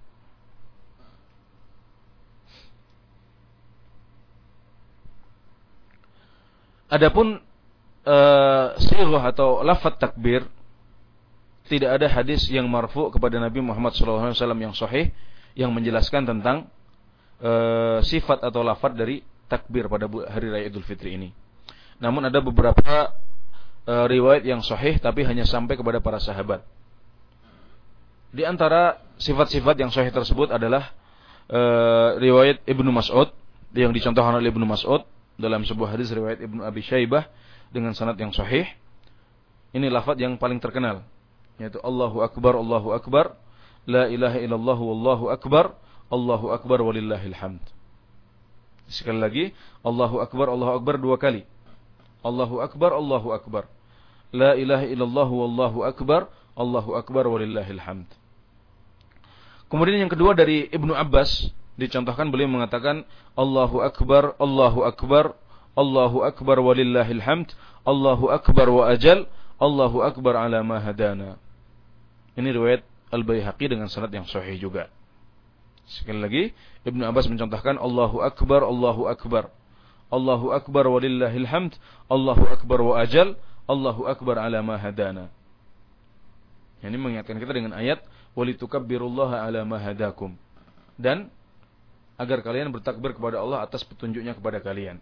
Adapun uh, sighah atau lafaz takbir, tidak ada hadis yang marfu kepada Nabi Muhammad shallallahu alaihi wasallam yang sahih yang menjelaskan tentang uh, sifat atau lafaz dari takbir pada hari raya Idul Fitri ini. Namun ada beberapa uh, riwayat yang sahih tapi hanya sampai kepada para sahabat. Di antara sifat-sifat yang sahih tersebut adalah uh, riwayat Ibnu Mas'ud yang dicontohkan oleh Ibnu Mas'ud dalam sebuah hadis riwayat Ibnu Abi Syaibah dengan sanad yang sahih. Ini lafaz yang paling terkenal, yaitu Allahu Akbar, Allahu Akbar, la ilaha illallah wallahu akbar, Allahu Akbar walillahil hamd. Sekali lagi, Allahu Akbar, Allahu Akbar dua kali. Allahu Akbar, Allahu Akbar, la ilaha illallah wallahu akbar, Allahu Akbar walillahil hamd. Kemudian yang kedua dari Ibnu Abbas dicontohkan, beliau mengatakan Allahu Akbar, Allahu Akbar, Allahu Akbar walillahil hamd, Allahu Akbar wa ajal, Allahu Akbar ala ma hadana. Ini riwayat Al-Baihaqi dengan sanad yang sahih juga. Sekali lagi, Ibnu Abbas mencontohkan Allahu Akbar, Allahu Akbar, Allahu Akbar walillahil hamd, Allahu Akbar wa ajal, Allahu Akbar ala ma hadana. Ini mengingatkan kita dengan ayat walitukabbirullaha ala ma hadakum, dan agar kalian bertakbir kepada Allah atas petunjuknya kepada kalian.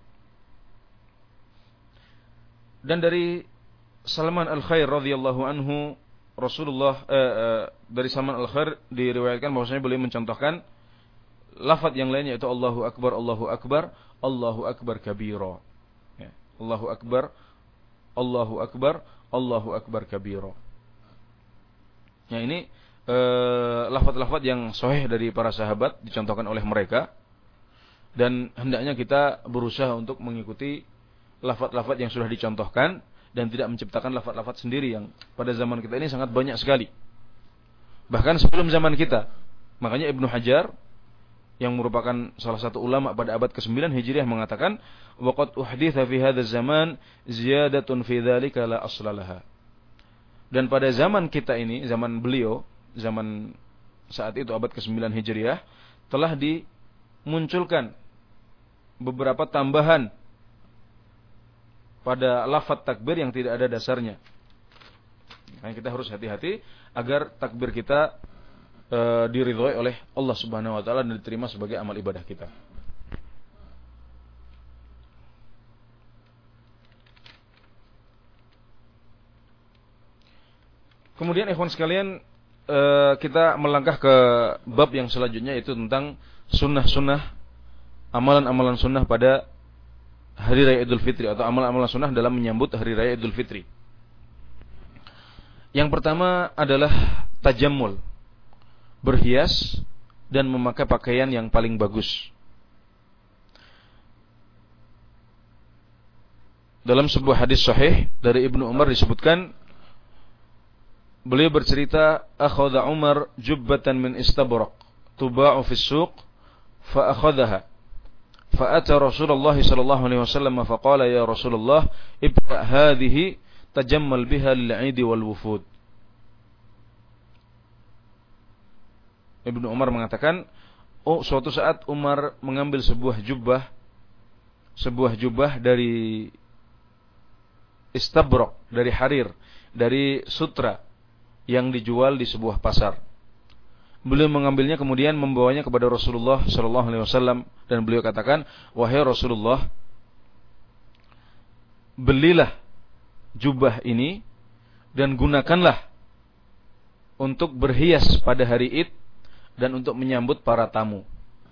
Dan dari Salman Al-Khair radhiyallahu anhu, Rasulullah eh, eh, dari Salman Al-Khair diriwayatkan bahwasanya beliau mencontohkan lafaz yang lainnya, yaitu Allahu Akbar, Allahu Akbar, Allahu Akbar kabira. Ya. Allahu Akbar, Allahu Akbar, Allahu Akbar kabira. Ya, ini Uh, lafaz-lafaz yang sahih dari para sahabat dicontohkan oleh mereka, dan hendaknya kita berusaha untuk mengikuti lafaz-lafaz yang sudah dicontohkan dan tidak menciptakan lafaz-lafaz sendiri yang pada zaman kita ini sangat banyak sekali, bahkan sebelum zaman kita. Makanya Ibnu Hajar yang merupakan salah satu ulama pada abad kesembilan Hijriah mengatakan waqad uhditha fi hadzal zaman ziyadatun fi dzalika la aslalaha. Dan pada zaman kita ini, zaman beliau, zaman saat itu abad kesembilan Hijriah, telah dimunculkan beberapa tambahan pada lafaz takbir yang tidak ada dasarnya. Nah, kita harus hati-hati agar takbir kita e, diridhoi oleh Allah Subhanahu wa taala dan diterima sebagai amal ibadah kita. Kemudian ikhwan sekalian, kita melangkah ke bab yang selanjutnya, yaitu tentang sunnah-sunnah, amalan-amalan sunnah pada hari raya Idul Fitri, atau amalan-amalan sunnah dalam menyambut hari raya Idul Fitri. Yang pertama adalah tajammul, berhias dan memakai pakaian yang paling bagus. Dalam sebuah hadis sahih dari Ibnu Umar disebutkan, beliau bercerita, akhadha Umar jubbatan min istabraq tuba'u fi as-suq fa akhadhaha fa ata Rasulullah sallallahu alaihi wasallam fa qala ya Rasulullah ibda hadhihi tajammal biha lil-'id wal wufud. Ibnu Umar mengatakan, oh suatu saat Umar mengambil sebuah jubah, sebuah jubah dari istabrok, dari harir, dari sutra yang dijual di sebuah pasar. Beliau mengambilnya kemudian membawanya kepada Rasulullah sallallahu alaihi wasallam dan beliau katakan, "Wahai Rasulullah, belilah jubah ini dan gunakanlah untuk berhias pada hari Id dan untuk menyambut para tamu."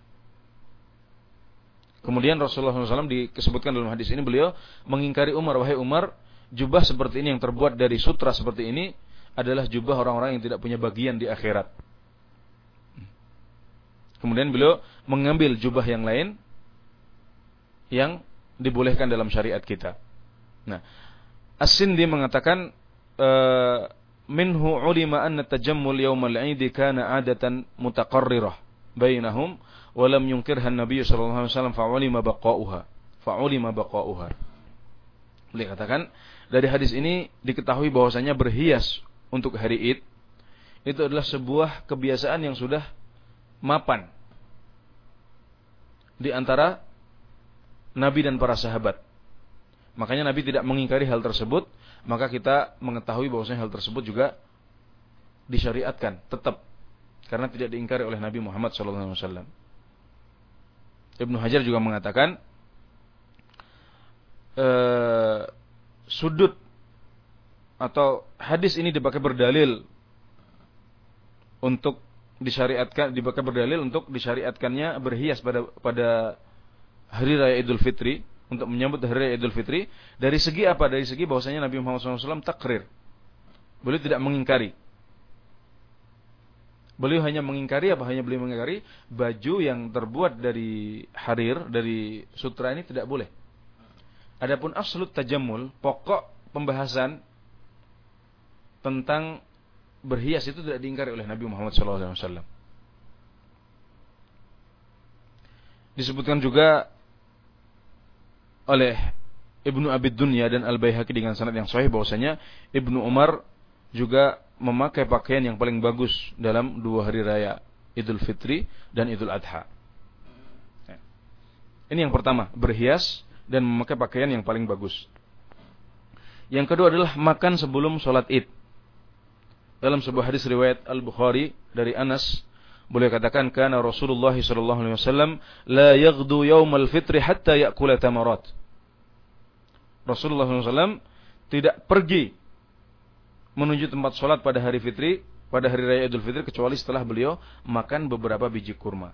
Kemudian Rasulullah sallallahu alaihi wasallam disebutkan dalam hadis ini, beliau mengingkari Umar, "Wahai Umar, jubah seperti ini yang terbuat dari sutra seperti ini adalah jubah orang-orang yang tidak punya bagian di akhirat." Kemudian beliau mengambil jubah yang lain yang dibolehkan dalam syariat kita. Nah, As-Sindi mengatakan, minhu ulima anna tajammul yaumal 'id kana 'adatan mutaqarrirah bainahum wa lam yunkirha an-nabiy sallallahu alaihi wasallam fa'ulima baqa'uha fa'ulima baqa'uha. Beliau katakan, dari hadis ini diketahui bahwasanya berhias untuk hari Id itu adalah sebuah kebiasaan yang sudah mapan di antara Nabi dan para sahabat. Makanya Nabi tidak mengingkari hal tersebut, maka kita mengetahui bahwasanya hal tersebut juga disyariatkan tetap karena tidak diingkari oleh Nabi Muhammad sallallahu alaihi wasallam. Ibnu Hajar juga mengatakan eh, sudut atau hadis ini dipakai berdalil untuk disyariatkan, dipakai berdalil untuk disyariatkannya berhias pada pada hari raya Idul Fitri, untuk menyambut hari raya Idul Fitri. Dari segi apa? Dari segi bahwasanya Nabi Muhammad sallallahu alaihi wasallam takrir. Beliau tidak mengingkari. Beliau hanya mengingkari apa? Hanya beliau mengingkari baju yang terbuat dari harir, dari sutra ini tidak boleh. Adapun absolut tajammul, pokok pembahasan tentang berhias itu tidak diingkari oleh Nabi Muhammad sallallahu alaihi wasallam. Disebutkan juga oleh Ibnu Abi Dunya dan Al-Baihaqi dengan sanad yang sahih bahwasanya Ibnu Umar juga memakai pakaian yang paling bagus dalam dua hari raya Idul Fitri dan Idul Adha. Ini yang pertama, berhias dan memakai pakaian yang paling bagus. Yang kedua adalah makan sebelum sholat Id. Dalam sebuah hadis riwayat Al-Bukhari dari Anas, beliau katakan, kana Rasulullah sallallahu alaihi wasallam la yaghdu yaumal fitri hatta ya'kula tamarat. Rasulullah sallallahu alaihi wasallam tidak pergi menuju tempat sholat pada hari fitri, pada hari raya Idul Fitri, kecuali setelah beliau makan beberapa biji kurma.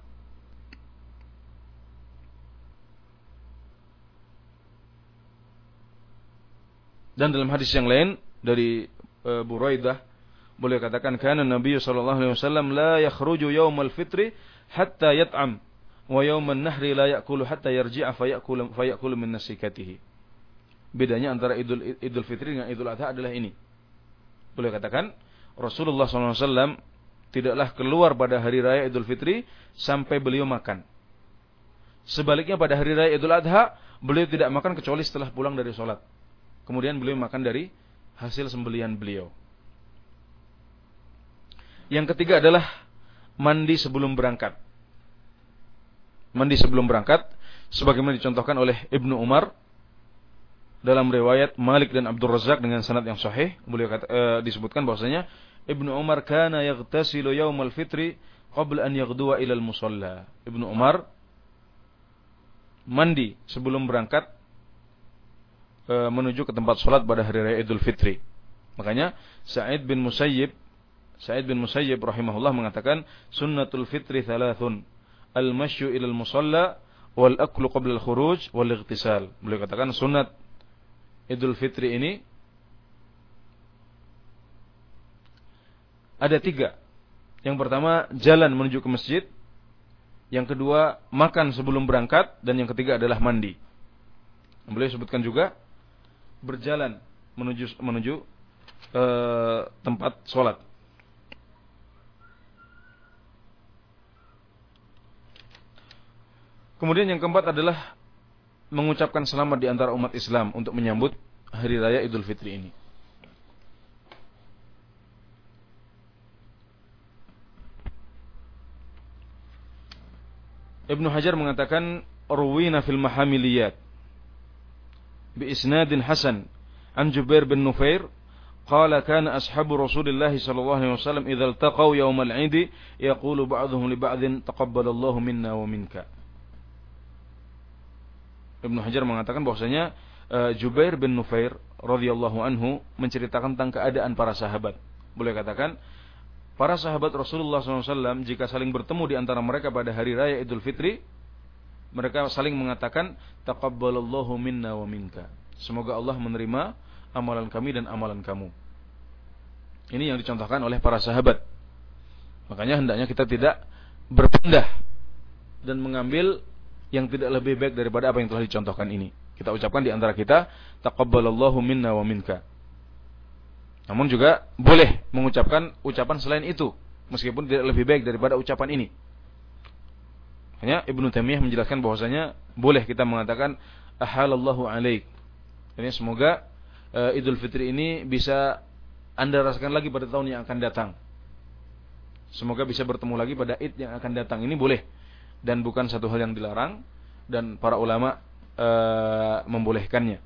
Dan dalam hadis yang lain dari uh, Buraidah, boleh katakan, kana Nabi sallallahu alaihi wasallam la yakhruju yaumal fitri hatta yat'am wa yauman nahri la ya'kulu hatta yarji'a fa ya'kulu fa ya'kulu min nasikatihi. Bedanya antara Idul Idul Fitri dengan Idul Adha adalah ini. Boleh katakan, Rasulullah sallallahu alaihi wasallam tidaklah keluar pada hari raya Idul Fitri sampai beliau makan. Sebaliknya pada hari raya Idul Adha, beliau tidak makan kecuali setelah pulang dari sholat. Kemudian beliau makan dari hasil sembelihan beliau. Yang ketiga adalah mandi sebelum berangkat. Mandi sebelum berangkat sebagaimana dicontohkan oleh Ibnu Umar dalam riwayat Malik dan Abdul Razak dengan sanad yang sahih. Beliau kata, e, disebutkan bahwasanya Ibnu Umar kana yaghtasilu yaumal fitri qabla an yaghduwa ila al-musalla. Ibnu Umar mandi sebelum berangkat e, menuju ke tempat salat pada hari raya Idul Fitri. Makanya Sa'id bin Musayyib Sa'id bin Musayyib rahimahullah mengatakan, sunnatul fitri thalathun, al-mashyu ila al-musalla wal aklu qabla al-khuruj wal ightisal. Beliau katakan sunat Idul Fitri ini ada tiga. Yang pertama, jalan menuju ke masjid. Yang kedua, makan sebelum berangkat. Dan yang ketiga adalah mandi. Beliau sebutkan juga berjalan menuju menuju eh, tempat sholat. Kemudian yang keempat adalah mengucapkan selamat di antara umat Islam untuk menyambut hari raya Idul Fitri ini. Ibnu Hajar mengatakan ruwina fil mahamiliyat bi isnadin hasan an Jubair bin Nufair qala kana ashabu Rasulillah sallallahu alaihi wasallam idza iltaqaw yawm al-'id yaqulu ba'dhuhum li ba'dhin taqabbalallahu minna wa minka. Ibnu Hajar mengatakan bahwasanya uh, Jubair bin Nufair radhiyallahu anhu menceritakan tentang keadaan para sahabat. Boleh katakan para sahabat Rasulullah sallallahu alaihi wasallam jika saling bertemu di antara mereka pada hari raya Idul Fitri, mereka saling mengatakan taqabbalallahu minna wa minka. Semoga Allah menerima amalan kami dan amalan kamu. Ini yang dicontohkan oleh para sahabat. Makanya hendaknya kita tidak berpindah dan mengambil yang tidak lebih baik daripada apa yang telah dicontohkan ini. Kita ucapkan di antara kita taqabbalallahu minna wa minka. Namun juga boleh mengucapkan ucapan selain itu, meskipun tidak lebih baik daripada ucapan ini. Hanya Ibnu Taimiyah menjelaskan bahwasanya boleh kita mengatakan ahalallahu alaik. Ini semoga uh, Idul Fitri ini bisa Anda rasakan lagi pada tahun yang akan datang. Semoga bisa bertemu lagi pada Id yang akan datang. Ini boleh dan bukan satu hal yang dilarang dan para ulama uh, membolehkannya.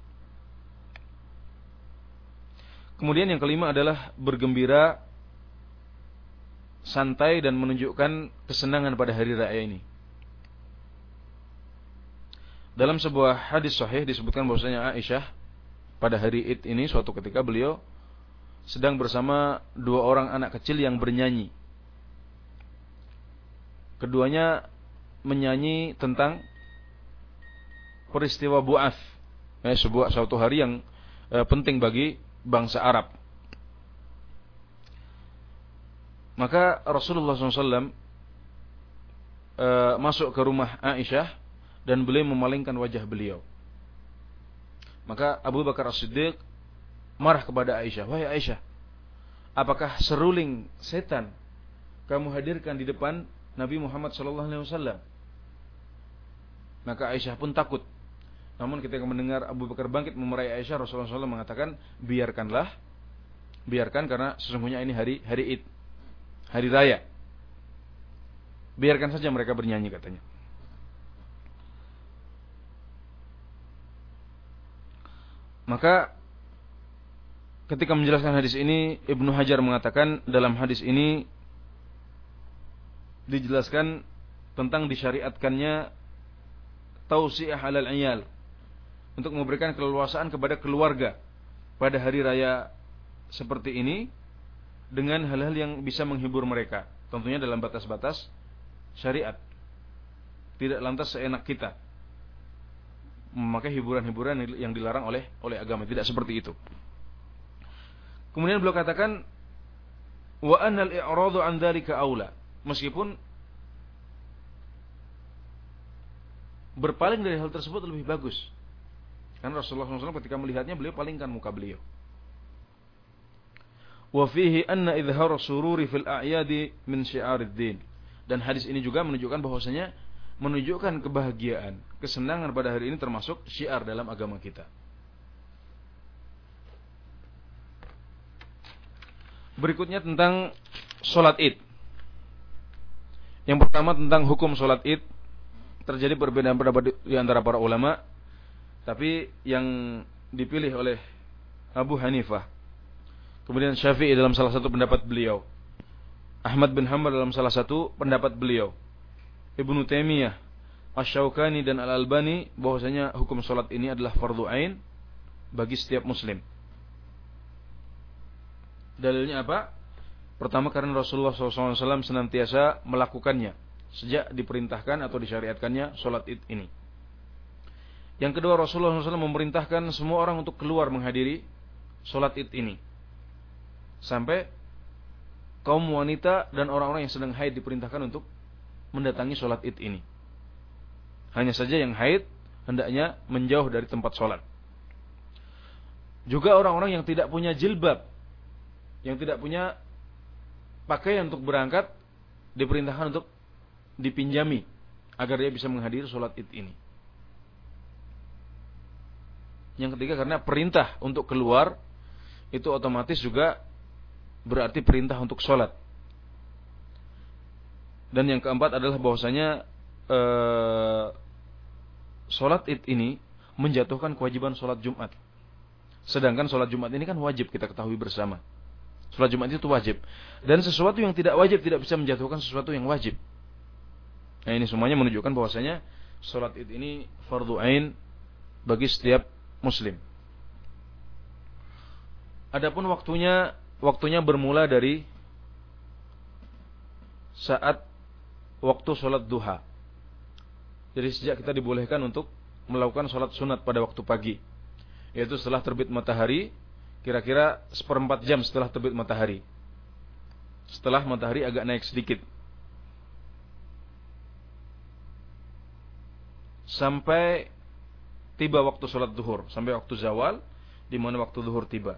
Kemudian yang kelima adalah bergembira, santai dan menunjukkan kesenangan pada hari raya ini. Dalam sebuah hadis sahih disebutkan bahwasanya Aisyah pada hari Id ini suatu ketika beliau sedang bersama dua orang anak kecil yang bernyanyi. Keduanya menyanyi tentang peristiwa Bu'ats, eh, sebuah suatu hari yang eh, penting bagi bangsa Arab. Maka Rasulullah shallallahu alaihi wasallam eh, masuk ke rumah Aisyah dan beliau memalingkan wajah beliau. Maka Abu Bakar As-Siddiq marah kepada Aisyah, "Wahai Aisyah, apakah seruling setan kamu hadirkan di depan Nabi Muhammad sallallahu alaihi wasallam?" Maka Aisyah pun takut. Namun ketika mendengar Abu Bakar bangkit memarahi Aisyah, Rasulullah shallallahu alaihi wasallam mengatakan, "Biarkanlah, biarkan karena sesungguhnya ini hari hari Id, hari raya. Biarkan saja mereka bernyanyi," katanya. Maka ketika menjelaskan hadis ini, Ibnu Hajar mengatakan dalam hadis ini dijelaskan tentang disyariatkannya tausiah alal iyal, untuk memberikan keleluasaan kepada keluarga pada hari raya seperti ini dengan hal-hal yang bisa menghibur mereka, tentunya dalam batas-batas syariat. Tidak lantas seenak kita memakai hiburan-hiburan yang dilarang oleh oleh agama, tidak seperti itu. Kemudian beliau katakan wa anal i'radu an dzalika aula, meskipun berpaling dari hal tersebut lebih bagus. Karena Rasulullah shallallahu alaihi wasallam ketika melihatnya beliau palingkan muka beliau. Wa fihi anna idhhar sururi fil a'yadi min syi'arid din. Dan hadis ini juga menunjukkan bahwasanya menunjukkan kebahagiaan, kesenangan pada hari ini termasuk syiar dalam agama kita. Berikutnya tentang sholat Id. Yang pertama tentang hukum sholat Id. Terjadi perbedaan pendapat di antara para ulama, tapi yang dipilih oleh Abu Hanifah, kemudian Syafi'i dalam salah satu pendapat beliau, Ahmad bin Hanbal dalam salah satu pendapat beliau, Ibnu Taimiyah, Asy-Syaukani dan Al-Albani bahwasanya hukum sholat ini adalah fardhu ain bagi setiap muslim. Dalilnya apa? Pertama karena Rasulullah shallallahu alaihi wasallam senantiasa melakukannya sejak diperintahkan atau disyariatkannya sholat Id ini. Yang kedua, Rasulullah shallallahu alaihi wasallam memerintahkan semua orang untuk keluar menghadiri sholat Id ini, sampai kaum wanita dan orang-orang yang sedang haid diperintahkan untuk mendatangi sholat Id ini. Hanya saja yang haid hendaknya menjauh dari tempat sholat. Juga orang-orang yang tidak punya jilbab, yang tidak punya pakaian untuk berangkat, diperintahkan untuk dipinjami agar dia bisa menghadiri sholat Id ini. Yang ketiga, karena perintah untuk keluar itu otomatis juga berarti perintah untuk sholat. Dan yang keempat adalah bahwasanya eh, sholat id ini menjatuhkan kewajiban sholat Jumat. Sedangkan sholat Jumat ini kan wajib, kita ketahui bersama. Sholat Jumat itu wajib. Dan sesuatu yang tidak wajib tidak bisa menjatuhkan sesuatu yang wajib. Nah, ini semuanya menunjukkan bahwasanya sholat id ini fardu ain bagi setiap muslim. Adapun waktunya, waktunya bermula dari saat waktu sholat duha. Jadi sejak kita dibolehkan untuk melakukan sholat sunat pada waktu pagi, yaitu setelah terbit matahari, kira-kira seperempat jam setelah terbit matahari, setelah matahari agak naik sedikit, sampai tiba waktu sholat zuhur, sampai waktu zawal, di mana waktu zuhur tiba.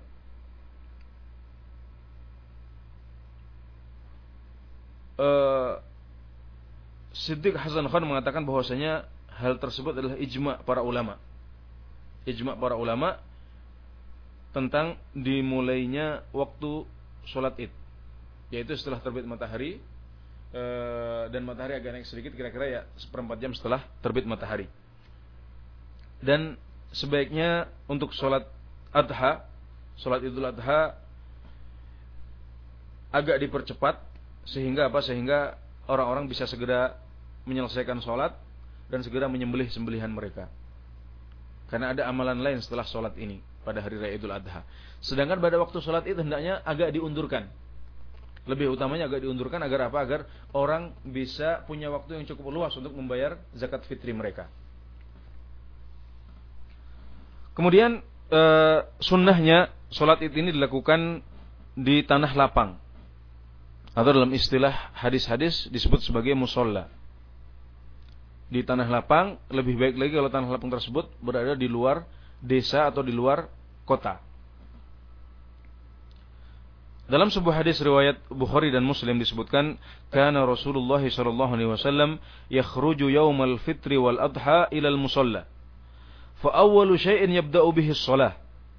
Uh, Siddiq Hasan Khan mengatakan bahwasanya hal tersebut adalah ijma' para ulama. Ijma' para ulama tentang dimulainya waktu sholat id, yaitu setelah terbit matahari, uh, dan matahari agak naik sedikit, kira-kira ya seperempat jam setelah terbit matahari. Dan sebaiknya untuk sholat adha, sholat idul adha agak dipercepat, sehingga apa? Sehingga orang-orang bisa segera menyelesaikan sholat dan segera menyembelih sembelihan mereka. Karena ada amalan lain setelah sholat ini pada hari raya Idul Adha. Sedangkan pada waktu sholat itu hendaknya agak diundurkan. Lebih utamanya agak diundurkan agar apa? Agar orang bisa punya waktu yang cukup luas untuk membayar zakat fitri mereka. Kemudian eh, sunnahnya sholat id ini dilakukan di tanah lapang, atau dalam istilah hadis-hadis disebut sebagai musolla. Di tanah lapang, lebih baik lagi kalau tanah lapang tersebut berada di luar desa atau di luar kota. Dalam sebuah hadis riwayat Bukhari dan Muslim disebutkan, kana Rasulullah sallallahu alaihi wasallam yakhruju yaumal fitri wal adha ila al musalla. Fa awwalu syai'in yabda'u bihi as-shalah.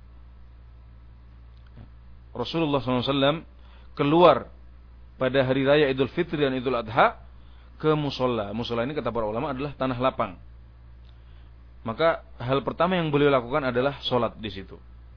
Rasulullah sallallahu alaihi wasallam keluar pada hari raya Idul Fitri dan Idul Adha ke musola. Musola ini kata para ulama adalah tanah lapang. Maka hal pertama yang beliau lakukan adalah sholat di situ.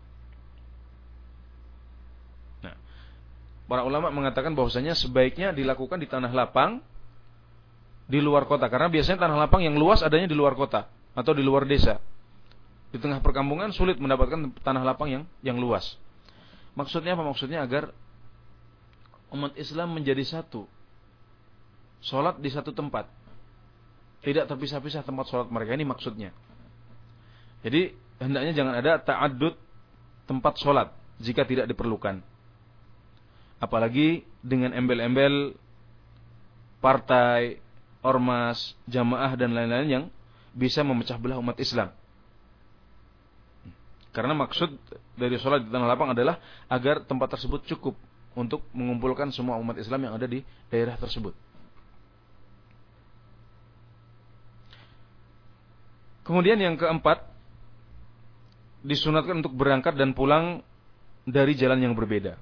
Nah, para ulama mengatakan bahwasanya sebaiknya dilakukan di tanah lapang di luar kota, karena biasanya tanah lapang yang luas adanya di luar kota atau di luar desa. Di tengah perkampungan sulit mendapatkan tanah lapang yang yang luas. Maksudnya apa? Maksudnya agar umat Islam menjadi satu, sholat di satu tempat, tidak terpisah-pisah tempat sholat mereka. Ini maksudnya. Jadi hendaknya jangan ada ta'addud tempat sholat jika tidak diperlukan. Apalagi dengan embel-embel partai, ormas, jamaah dan lain-lain yang bisa memecah belah umat Islam. Karena maksud dari sholat di tanah lapang adalah agar tempat tersebut cukup untuk mengumpulkan semua umat Islam yang ada di daerah tersebut. Kemudian yang keempat, disunatkan untuk berangkat dan pulang dari jalan yang berbeda.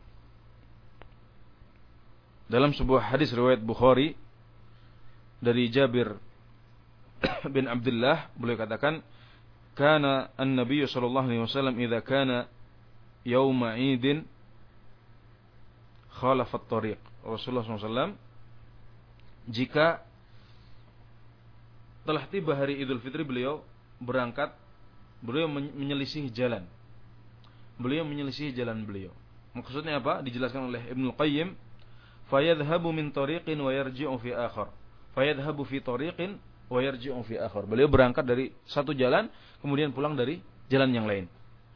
Dalam sebuah hadis riwayat Bukhari dari Jabir bin Abdullah, beliau katakan, kana an-nabiy sallallahu alaihi wasallam idza kana yauma 'idin khalafat tariq. Rasulullah sallallahu alaihi wasallam jika telah tiba hari Idul Fitri, beliau berangkat, beliau menyelisih jalan. Beliau menyelisih jalan beliau. Maksudnya apa? Dijelaskan oleh Ibnu Qayyim, fayadhhabu min tariqin wa yarji'u fi akhar. Fayadhhabu fi tariqin wa yarji'u fi akhar. Beliau berangkat dari satu jalan, kemudian pulang dari jalan yang lain.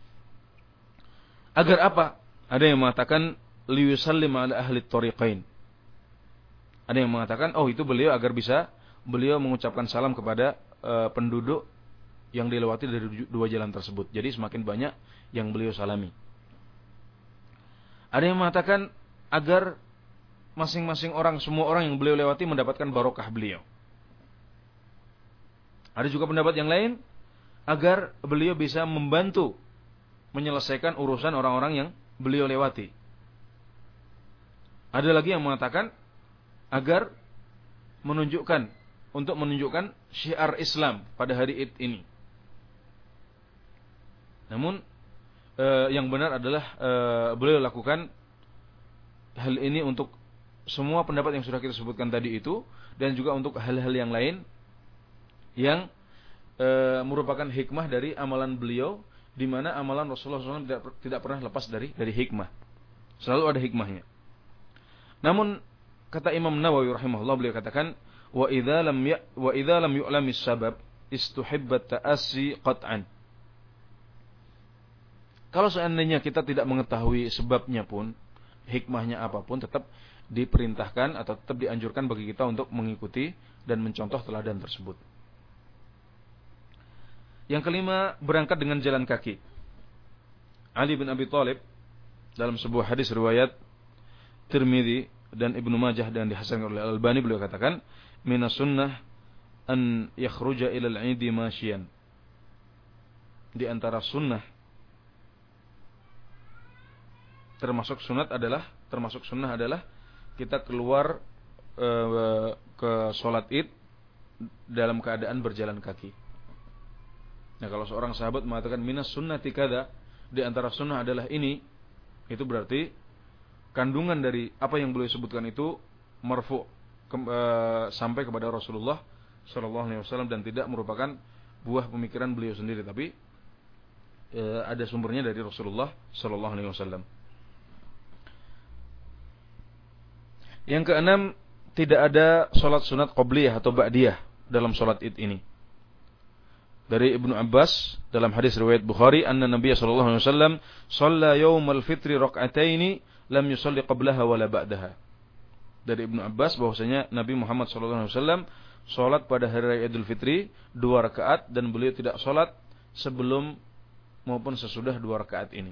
Agar apa? Ada yang mengatakan liyusallim ala ahli tariqain. Ada yang mengatakan, oh itu beliau agar bisa beliau mengucapkan salam kepada uh, penduduk yang dilewati dari dua jalan tersebut. Jadi semakin banyak yang beliau salami. Ada yang mengatakan agar masing-masing orang, semua orang yang beliau lewati mendapatkan barokah beliau. Ada juga pendapat yang lain, agar beliau bisa membantu menyelesaikan urusan orang-orang yang beliau lewati. Ada lagi yang mengatakan agar menunjukkan untuk menunjukkan syiar Islam pada hari Id ini. Namun eh, yang benar adalah eh, beliau lakukan hal ini untuk semua pendapat yang sudah kita sebutkan tadi itu, dan juga untuk hal-hal yang lain yang e, merupakan hikmah dari amalan beliau, di mana amalan Rasulullah shallallahu alaihi wasallam tidak, tidak pernah lepas dari dari hikmah. Selalu ada hikmahnya. Namun kata Imam Nawawi rahimahullah, beliau katakan, wa idza lam ya wa idza lam yu'lamis sabab istuhibbat ta'assi qat'an. Kalau seandainya kita tidak mengetahui sebabnya pun, hikmahnya apapun, tetap diperintahkan atau tetap dianjurkan bagi kita untuk mengikuti dan mencontoh teladan tersebut. Yang kelima, berangkat dengan jalan kaki. Ali bin Abi Thalib dalam sebuah hadis riwayat Tirmidzi dan Ibnu Majah dan dihasankan oleh Al-Albani, beliau katakan, minas sunnah an yakhruja ila al-'idi masyian. Di antara sunnah, termasuk sunat adalah termasuk sunnah adalah kita keluar e, ke sholat Id dalam keadaan berjalan kaki. Nah, kalau seorang sahabat mengatakan minas sunnati kada, di antara sunnah adalah ini, itu berarti kandungan dari apa yang beliau sebutkan itu marfu ke, e, sampai kepada Rasulullah sallallahu alaihi wasallam, dan tidak merupakan buah pemikiran beliau sendiri, tapi e, ada sumbernya dari Rasulullah sallallahu alaihi wasallam. Yang keenam, tidak ada sholat sunat qobliyah atau ba'diyah dalam sholat Id ini. Dari Ibnu Abbas dalam hadis riwayat Bukhari, anna Nabiy sallallahu alaihi wasallam shalla yaumal fitri rak'ataini lam yusalli qablaha wala ba'daha. Dari Ibnu Abbas bahwasanya Nabi Muhammad sallallahu alaihi wasallam sholat pada hari raya Idul Fitri dua rakaat, dan beliau tidak sholat sebelum maupun sesudah dua rakaat ini.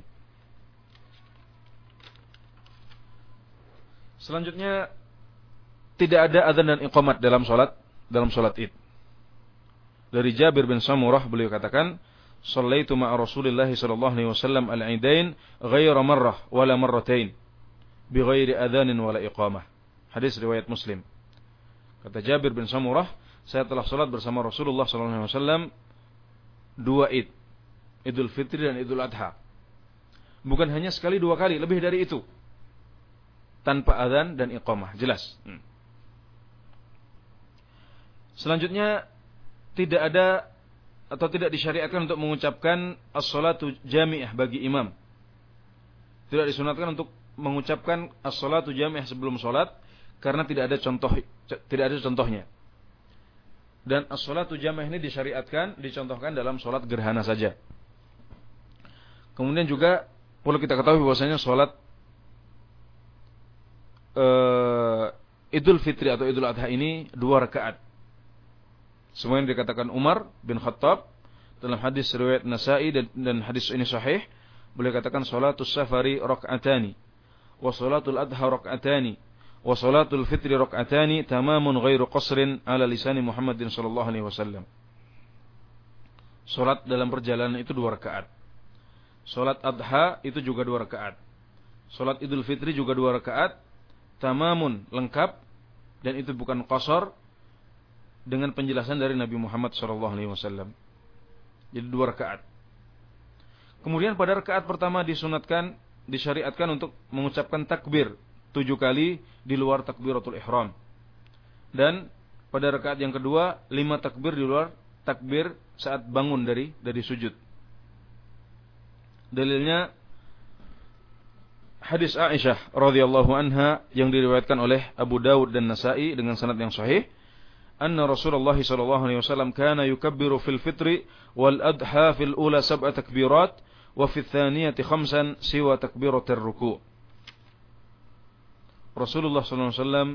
Selanjutnya, tidak ada adzan dan iqamat dalam salat dalam salat Id. Dari Jabir bin Samurah, beliau katakan, "Shallaitu ma'a Rasulillah sallallahu alaihi wasallam al-'idain ghayra marrah wala marratain bi ghairi adzanin wala iqamah." Hadis riwayat Muslim. Kata Jabir bin Samurah, saya telah salat bersama Rasulullah sallallahu alaihi wasallam dua Id, Idul Fitri dan Idul Adha. Bukan hanya sekali, dua kali, lebih dari itu. Tanpa adzan dan iqamah, jelas. Hmm. Selanjutnya, tidak ada atau tidak disyariatkan untuk mengucapkan as-salatu jami'ah bagi imam. Tidak disunatkan untuk mengucapkan as-salatu jami'ah sebelum salat, karena tidak ada contoh tidak ada contohnya. Dan as-salatu jami'ah ini disyariatkan, dicontohkan dalam salat gerhana saja. Kemudian juga perlu kita ketahui bahwasanya salat Uh, Idul Fitri atau Idul Adha ini dua rakaat. Semua yang dikatakan Umar bin Khattab dalam hadis riwayat Nasa'i, dan, dan hadis ini sahih. Beliau katakan salatus safari rak'atani wa salatul adha rak'atani wa salatul fitri rak'atani tamamun ghairu qasrin ala lisani Muhammadin sallallahu alaihi wasallam. Salat dalam perjalanan itu dua rakaat. Salat Adha itu juga dua rakaat. Salat Idul Fitri juga dua rakaat. Tamamun, lengkap, dan itu bukan qasar, dengan penjelasan dari Nabi Muhammad sallallahu alaihi wasallam. Jadi dua rakaat. Kemudian pada rakaat pertama disunatkan, disyariatkan untuk mengucapkan takbir tujuh kali di luar takbiratul ihram. Dan pada rakaat yang kedua, lima takbir di luar takbir saat bangun dari dari sujud. Dalilnya hadis Aisyah radhiyallahu anha yang diriwayatkan oleh Abu Dawud dan Nasa'i dengan sanad yang sahih, anna Rasulullah sallallahu alaihi wasallam kana yukabbiru fil fitri wal adha fil ula sab'a takbirat wa fil thaniyati khamsan siwa takbiratir ruku'. Rasulullah sallallahu alaihi wasallam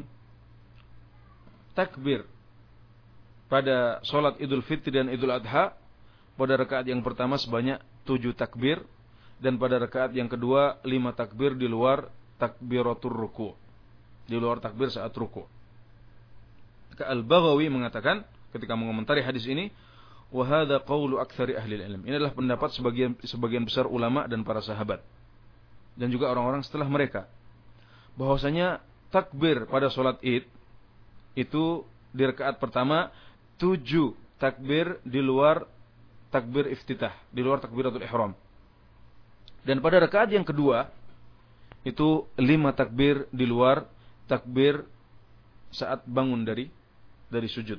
takbir pada salat Idul Fitri dan Idul Adha pada rakaat yang pertama sebanyak tujuh takbir, dan pada rakaat yang kedua lima takbir di luar takbiratul ruku', di luar takbir saat ruku'. Al-Baghawi mengatakan ketika mengomentari hadis ini, wa hadza qaulu aktsari ahli ilm. Ini adalah pendapat sebagian sebagian besar ulama dan para sahabat, dan juga orang-orang setelah mereka, bahwasanya takbir pada salat Id itu di rakaat pertama tujuh takbir di luar takbir iftitah, di luar takbiratul ihram. Dan pada rakaat yang kedua itu lima takbir di luar takbir saat bangun dari dari sujud.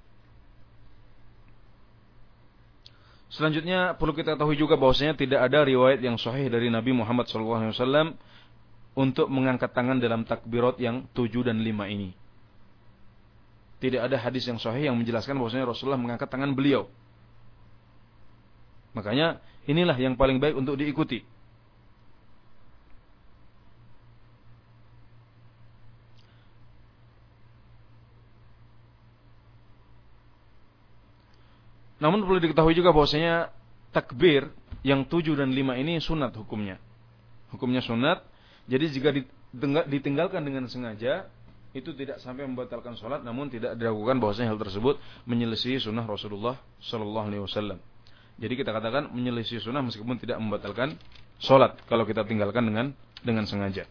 Selanjutnya perlu kita ketahui juga bahwasanya tidak ada riwayat yang sahih dari Nabi Muhammad shallallahu alaihi wasallam untuk mengangkat tangan dalam takbirat yang tujuh dan lima ini. Tidak ada hadis yang sahih yang menjelaskan bahwasanya Rasulullah mengangkat tangan beliau. Makanya inilah yang paling baik untuk diikuti. Namun perlu diketahui juga bahwasanya takbir yang tujuh dan lima ini sunat hukumnya. Hukumnya sunat. Jadi jika ditinggalkan dengan sengaja, itu tidak sampai membatalkan sholat, namun tidak diragukan bahwasanya hal tersebut menyelisihi sunnah Rasulullah Sallallahu Alaihi Wasallam. Jadi kita katakan menyelisihi sunnah meskipun tidak membatalkan sholat kalau kita tinggalkan dengan dengan sengaja.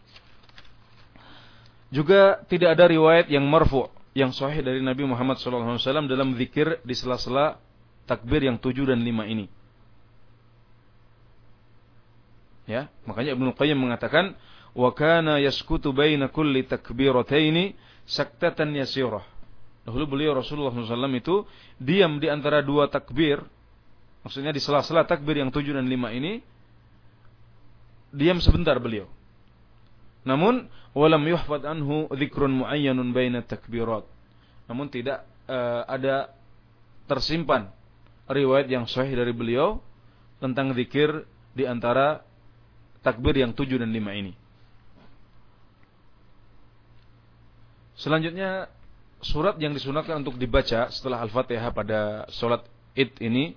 Juga tidak ada riwayat yang marfu' yang sahih dari Nabi Muhammad Sallallahu Alaihi Wasallam dalam zikir di sela-sela takbir yang tujuh dan lima ini. Ya, makanya Ibnu Qayyim mengatakan wa kana yaskutu baina kulli takbirataini saktatan yasirah. Dahulu beliau Rasulullah shallallahu alaihi wasallam itu diam di antara dua takbir, maksudnya di sela-sela takbir yang tujuh dan lima ini diam sebentar beliau. Namun walam yuhfad anhu dzikrun muayyanun baina takbirat. Namun tidak uh, ada tersimpan riwayat yang sahih dari beliau tentang zikir di antara takbir yang tujuh dan lima ini. Selanjutnya surat yang disunatkan untuk dibaca setelah Al-Fatihah pada sholat Id ini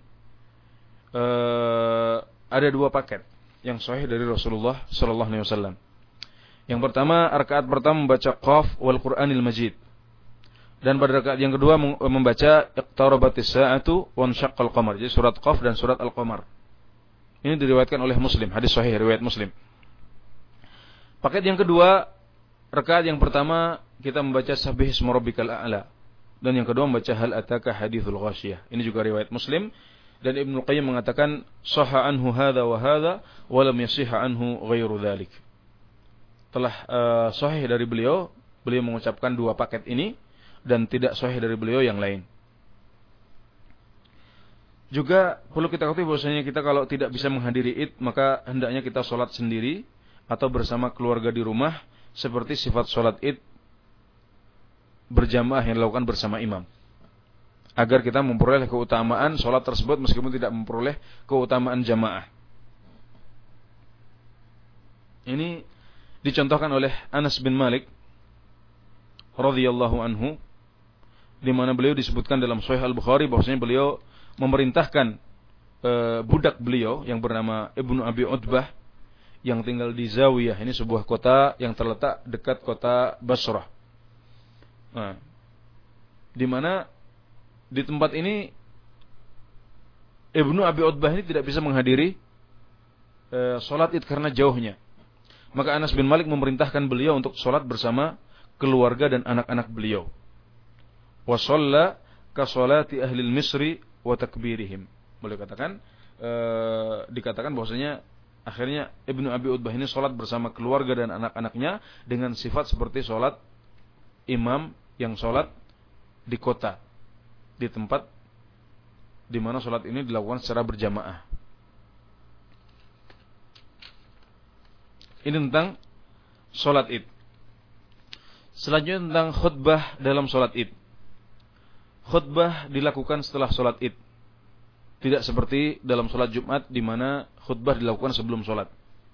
uh, ada dua paket yang sahih dari Rasulullah Sallallahu Alaihi Wasallam. Yang pertama, rakaat pertama membaca Qaf wal Qur'anil Majid. Dan pada rakaat yang kedua membaca Iqtarabatis Sa'atu wa Insyaqqal Qamar. Jadi surat Qaf dan surat Al-Qamar. Ini diriwayatkan oleh Muslim, hadis sahih riwayat Muslim. Paket yang kedua, rakaat yang pertama kita membaca Sabbih isma rabbikal a'la. Dan yang kedua membaca Hal ataka hadithul ghasyiyah. Ini juga riwayat Muslim. Dan Ibnu Qayyim mengatakan sahha anhu hadza wa hadza wa lam yasihha anhu ghairu dzalik. Telah uh, sahih dari beliau, beliau mengucapkan dua paket ini dan tidak sahih dari beliau yang lain. Juga perlu kita ketahui bahwasanya kita kalau tidak bisa menghadiri Id, maka hendaknya kita sholat sendiri atau bersama keluarga di rumah, seperti sifat sholat Id berjamaah yang dilakukan bersama imam, agar kita memperoleh keutamaan sholat tersebut meskipun tidak memperoleh keutamaan jamaah. Ini dicontohkan oleh Anas bin Malik radhiyallahu anhu, di mana beliau disebutkan dalam Sahih Al-Bukhari bahwasanya beliau memerintahkan e, budak beliau yang bernama Ibnu Abi Utbah yang tinggal di Zawiyah, ini sebuah kota yang terletak dekat kota Basrah. Nah, di mana di tempat ini Ibnu Abi Utbah ini tidak bisa menghadiri e, salat Id karena jauhnya. Maka Anas bin Malik memerintahkan beliau untuk salat bersama keluarga dan anak-anak beliau. Wa shalla ka salati ahli al-Misri wa takbirihim. Boleh katakan e, dikatakan bahwasanya akhirnya Ibnu Abi Utbah ini salat bersama keluarga dan anak-anaknya dengan sifat seperti salat imam yang salat di kota, di tempat di mana salat ini dilakukan secara berjamaah. Ini tentang salat Id. Selanjutnya tentang khutbah dalam salat Id. Khutbah dilakukan setelah salat Id. Tidak seperti dalam salat Jumat di mana khutbah dilakukan sebelum salat.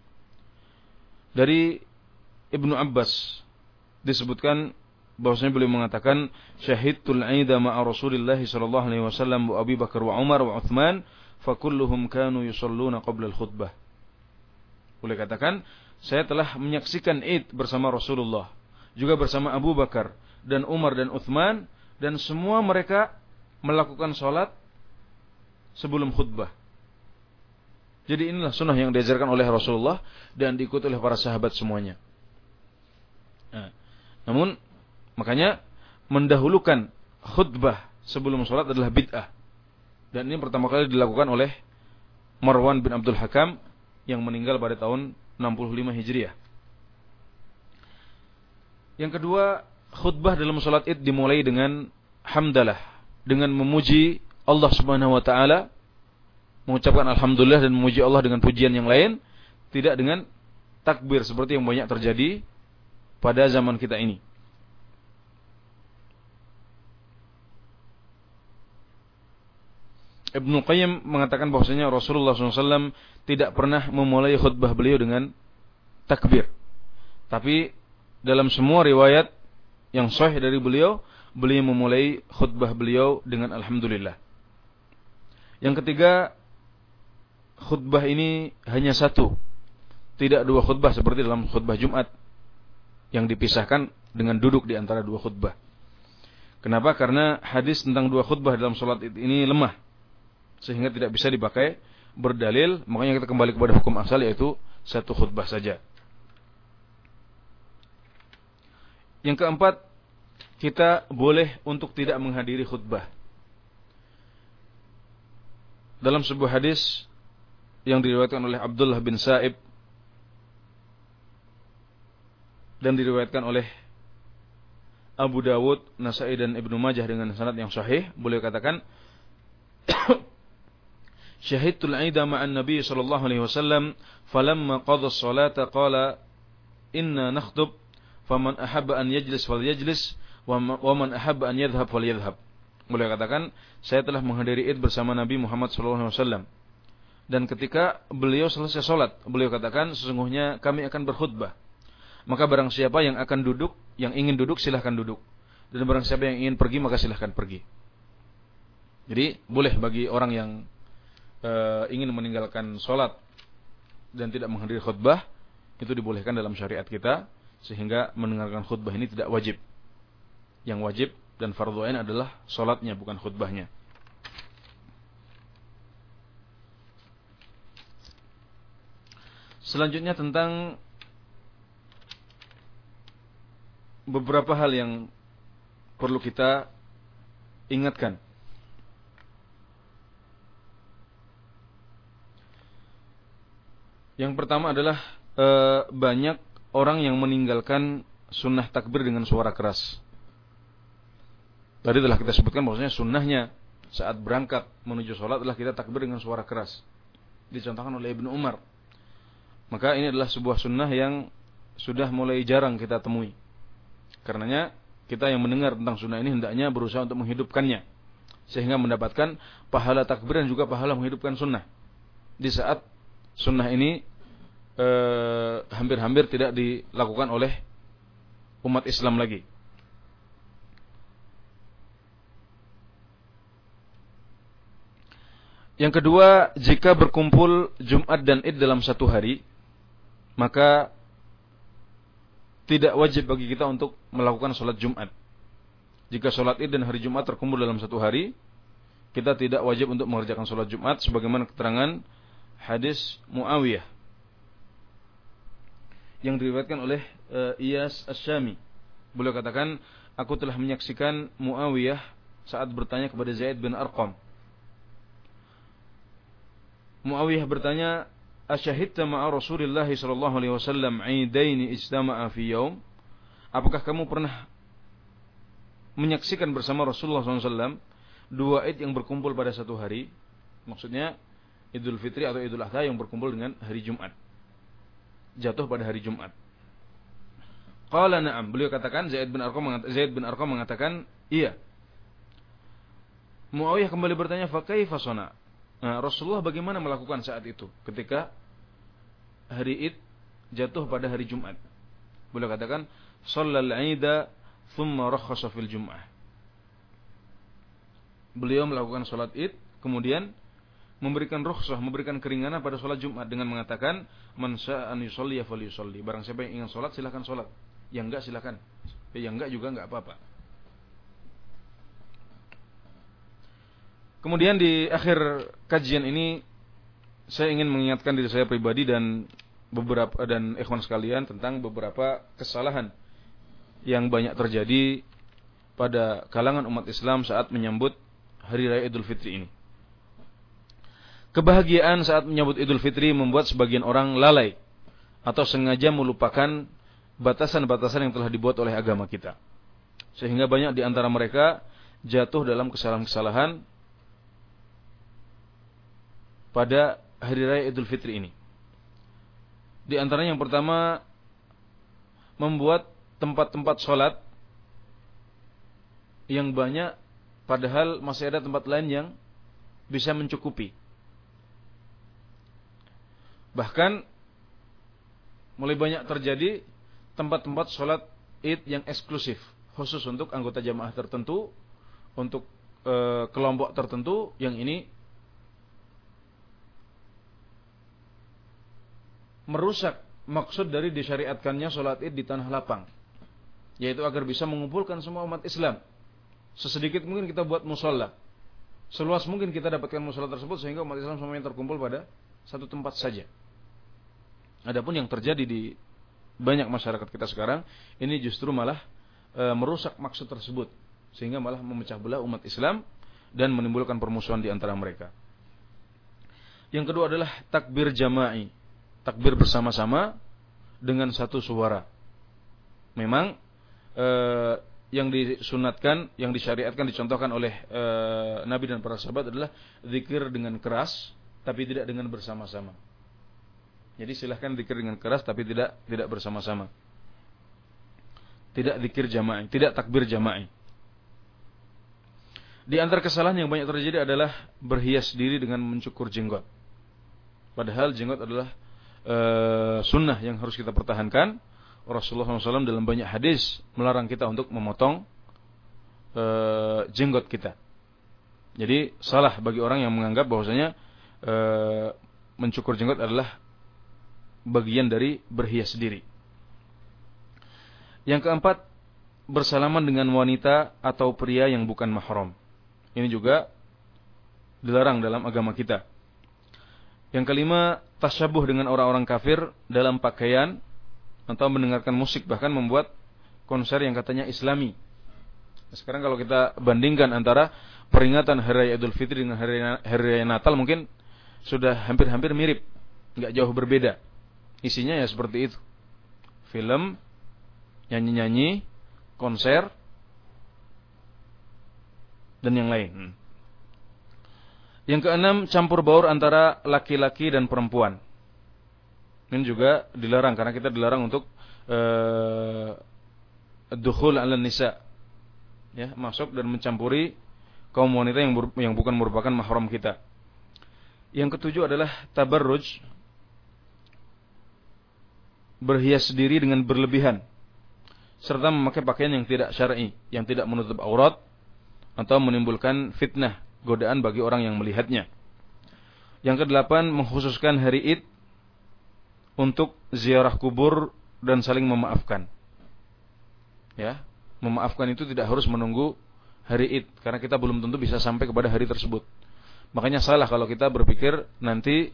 Dari Ibnu Abbas disebutkan bahwasanya beliau mengatakan syahidtul 'aida ma'a Rasulillah sallallahu alaihi wasallam wa Abi Bakar wa Umar wa Utsman fa kulluhum kanu yusalluna qabla al-khutbah. Boleh katakan saya telah menyaksikan Id bersama Rasulullah, juga bersama Abu Bakar dan Umar dan Utsman, dan semua mereka melakukan salat sebelum khutbah. Jadi inilah sunnah yang diajarkan oleh Rasulullah dan diikuti oleh para sahabat semuanya. Nah, namun makanya mendahulukan khutbah sebelum sholat adalah bid'ah. Dan ini pertama kali dilakukan oleh Marwan bin Abdul Hakam yang meninggal pada tahun enam puluh lima Hijriah. Yang kedua, khutbah dalam sholat id dimulai dengan hamdalah, dengan memuji Allah Subhanahu wa taala, mengucapkan alhamdulillah dan memuji Allah dengan pujian yang lain, tidak dengan takbir seperti yang banyak terjadi pada zaman kita ini. Ibnu Qayyim mengatakan bahwasanya Rasulullah shallallahu alaihi wasallam tidak pernah memulai khutbah beliau dengan takbir. Tapi dalam semua riwayat yang sahih dari beliau, beliau memulai khutbah beliau dengan alhamdulillah. Yang ketiga, khutbah ini hanya satu, tidak dua khutbah seperti dalam khutbah Jumat yang dipisahkan dengan duduk di antara dua khutbah. Kenapa? Karena hadis tentang dua khutbah dalam salat ini lemah, sehingga tidak bisa dipakai berdalil. Makanya kita kembali kepada hukum asal, yaitu satu khutbah saja. Yang keempat, kita boleh untuk tidak menghadiri khutbah. Dalam sebuah hadis yang diriwayatkan oleh Abdullah bin Sa'ib dan diriwayatkan oleh Abu Dawud, Nasa'i dan Ibnu Majah dengan sanad yang sahih, beliau katakan, syahidtul 'ida ma'an Nabi sallallahu alaihi wasallam falamma qadha as-salata qala inna nakhtub faman ahabba an yajlis falyajlis wa man ahabba an yadhhab falyadhhab. Beliau katakan, saya telah menghadiri Id bersama Nabi Muhammad sallallahu alaihi wasallam, dan ketika beliau selesai salat, beliau katakan, sesungguhnya kami akan berkhutbah. Maka barang siapa yang akan duduk, yang ingin duduk silahkan duduk, dan barang siapa yang ingin pergi maka silahkan pergi. Jadi boleh bagi orang yang Uh, ingin meninggalkan sholat dan tidak menghadiri khutbah, itu dibolehkan dalam syariat kita, sehingga mendengarkan khutbah ini tidak wajib. Yang wajib dan fardhu ain adalah sholatnya, bukan khutbahnya. Selanjutnya tentang beberapa hal yang perlu kita ingatkan. Yang pertama adalah e, banyak orang yang meninggalkan sunnah takbir dengan suara keras. Tadi telah kita sebutkan bahwasanya sunnahnya saat berangkat menuju sholat adalah kita takbir dengan suara keras. Dicontohkan oleh Ibnu Umar. Maka ini adalah sebuah sunnah yang sudah mulai jarang kita temui. Karenanya kita yang mendengar tentang sunnah ini hendaknya berusaha untuk menghidupkannya, sehingga mendapatkan pahala takbir dan juga pahala menghidupkan sunnah. Di saat sunnah ini eh, hampir-hampir tidak dilakukan oleh umat Islam lagi. Yang kedua, jika berkumpul Jumat dan Id dalam satu hari, maka tidak wajib bagi kita untuk melakukan sholat Jumat. Jika sholat Id dan hari Jumat terkumpul dalam satu hari, kita tidak wajib untuk mengerjakan sholat Jumat, sebagaimana keterangan hadis Muawiyah yang diriwayatkan oleh uh, Iyas Asy-Syami. Beliau katakan, aku telah menyaksikan Muawiyah saat bertanya kepada Zaid bin Arqam. Muawiyah bertanya, asyahidta ma'a Rasulillah sallallahu alaihi wasallam 'idaini ijtama'a fi yaum? Apakah kamu pernah menyaksikan bersama Rasulullah sallallahu alaihi wasallam dua Id yang berkumpul pada satu hari? Maksudnya Idul Fitri atau Idul Adha yang berkumpul dengan hari Jumat, jatuh pada hari Jumat. Qala na'am, beliau katakan, Zaid bin Arqam mengatakan, Zaid bin Arqam mengatakan, iya. Muawiyah kembali bertanya, fa kaifa shana? Nah, Rasulullah bagaimana melakukan saat itu ketika hari Id jatuh pada hari Jumat? Beliau katakan, shallal 'ida thumma rakhasa fil jum'ah. Beliau melakukan salat Id, kemudian memberikan rukhsah, memberikan keringanan pada salat Jumat dengan mengatakan, man syaa'a an yusalli falyusalli. Barang siapa yang ingin salat silakan salat, yang enggak silakan. Yang enggak juga enggak apa-apa. Kemudian di akhir kajian ini saya ingin mengingatkan diri saya pribadi dan beberapa dan ikhwan sekalian tentang beberapa kesalahan yang banyak terjadi pada kalangan umat Islam saat menyambut Hari Raya Idul Fitri ini. Kebahagiaan saat menyambut Idul Fitri membuat sebagian orang lalai atau sengaja melupakan batasan-batasan yang telah dibuat oleh agama kita. Sehingga banyak di antara mereka jatuh dalam kesalahan-kesalahan pada Hari Raya Idul Fitri ini. Di antaranya yang pertama, membuat tempat-tempat sholat yang banyak, padahal masih ada tempat lain yang bisa mencukupi. Bahkan mulai banyak terjadi tempat-tempat sholat Id yang eksklusif, khusus untuk anggota jamaah tertentu, untuk e, kelompok tertentu, yang ini merusak maksud dari disyariatkannya sholat Id di tanah lapang, yaitu agar bisa mengumpulkan semua umat Islam. Sesedikit mungkin kita buat musola, seluas mungkin kita dapatkan musola tersebut, sehingga umat Islam semuanya terkumpul pada satu tempat saja. Adapun yang terjadi di banyak masyarakat kita sekarang, ini justru malah e, merusak maksud tersebut, sehingga malah memecah belah umat Islam dan menimbulkan permusuhan di antara mereka. Yang kedua adalah takbir jama'i, takbir bersama-sama dengan satu suara. Memang e, yang disunatkan, yang disyariatkan, dicontohkan oleh e, Nabi dan para sahabat adalah zikir dengan keras, tapi tidak dengan bersama-sama. Jadi silahkan zikir dengan keras, tapi tidak tidak bersama-sama. Tidak zikir jama'i, tidak takbir jama'i. Di antara kesalahan yang banyak terjadi adalah berhias diri dengan mencukur jenggot. Padahal jenggot adalah e, sunnah yang harus kita pertahankan. Rasulullah shallallahu alaihi wasallam dalam banyak hadis melarang kita untuk memotong e, jenggot kita. Jadi salah bagi orang yang menganggap bahwasanya e, mencukur jenggot adalah bagian dari berhias diri. Yang keempat, bersalaman dengan wanita atau pria yang bukan mahram. Ini juga dilarang dalam agama kita. Yang kelima, tasyabuh dengan orang-orang kafir dalam pakaian atau mendengarkan musik, bahkan membuat konser yang katanya Islami. Sekarang kalau kita bandingkan antara peringatan Hari Raya Idul Fitri dengan Hari Raya Natal, mungkin sudah hampir-hampir mirip, nggak jauh berbeda. Isinya ya seperti itu. Film, nyanyi-nyanyi, konser, dan yang lain. Yang keenam, campur baur antara laki-laki dan perempuan. Ini juga dilarang, karena kita dilarang untuk uh, dukhul ala nisa, ya, masuk dan mencampuri kaum wanita yang ber, yang bukan merupakan mahram kita. Yang ketujuh adalah tabarruj, berhias diri dengan berlebihan, serta memakai pakaian yang tidak syar'i, yang tidak menutup aurat atau menimbulkan fitnah, godaan bagi orang yang melihatnya. Yang kedelapan, mengkhususkan hari Id untuk ziarah kubur dan saling memaafkan. Ya, memaafkan itu tidak harus menunggu hari Id, karena kita belum tentu bisa sampai kepada hari tersebut. Makanya salah kalau kita berpikir nanti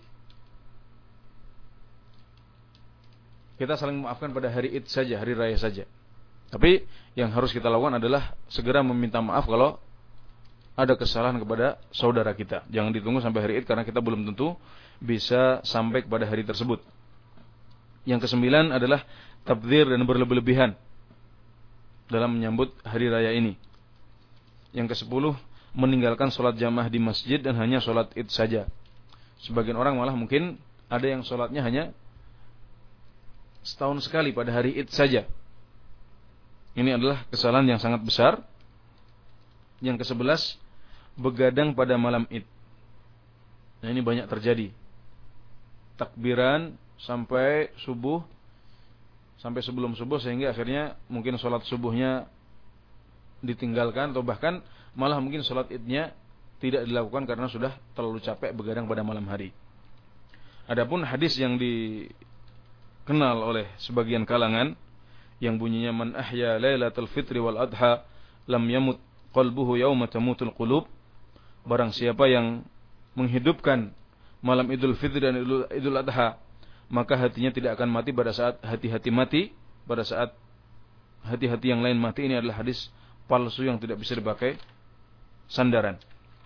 kita saling memaafkan pada hari Id saja, hari raya saja. Tapi yang harus kita lakukan adalah segera meminta maaf kalau ada kesalahan kepada saudara kita. Jangan ditunggu sampai hari Id, karena kita belum tentu bisa sampai kepada hari tersebut. Yang kesembilan adalah tabdzir dan berlebih-lebihan dalam menyambut hari raya ini. Yang kesepuluh, meninggalkan sholat jamaah di masjid dan hanya sholat Id saja. Sebagian orang malah mungkin ada yang sholatnya hanya setahun sekali pada hari Id saja. Ini adalah kesalahan yang sangat besar. Yang kesebelas, begadang pada malam Id. Nah, ini banyak terjadi. Takbiran sampai subuh, sampai sebelum subuh, sehingga akhirnya mungkin sholat subuhnya ditinggalkan, atau bahkan malah mungkin sholat Idnya tidak dilakukan karena sudah terlalu capek begadang pada malam hari. Adapun hadis yang dikenal oleh sebagian kalangan yang bunyinya, man ahya lailatul fitri wal adha lam yamut qalbuhu yawma tamutul qulub, barang siapa yang menghidupkan malam Idul Fitri dan Idul, Idul Adha, maka hatinya tidak akan mati pada saat hati-hati mati, pada saat hati-hati yang lain mati. Ini adalah hadis palsu yang tidak bisa dipakai sandaran.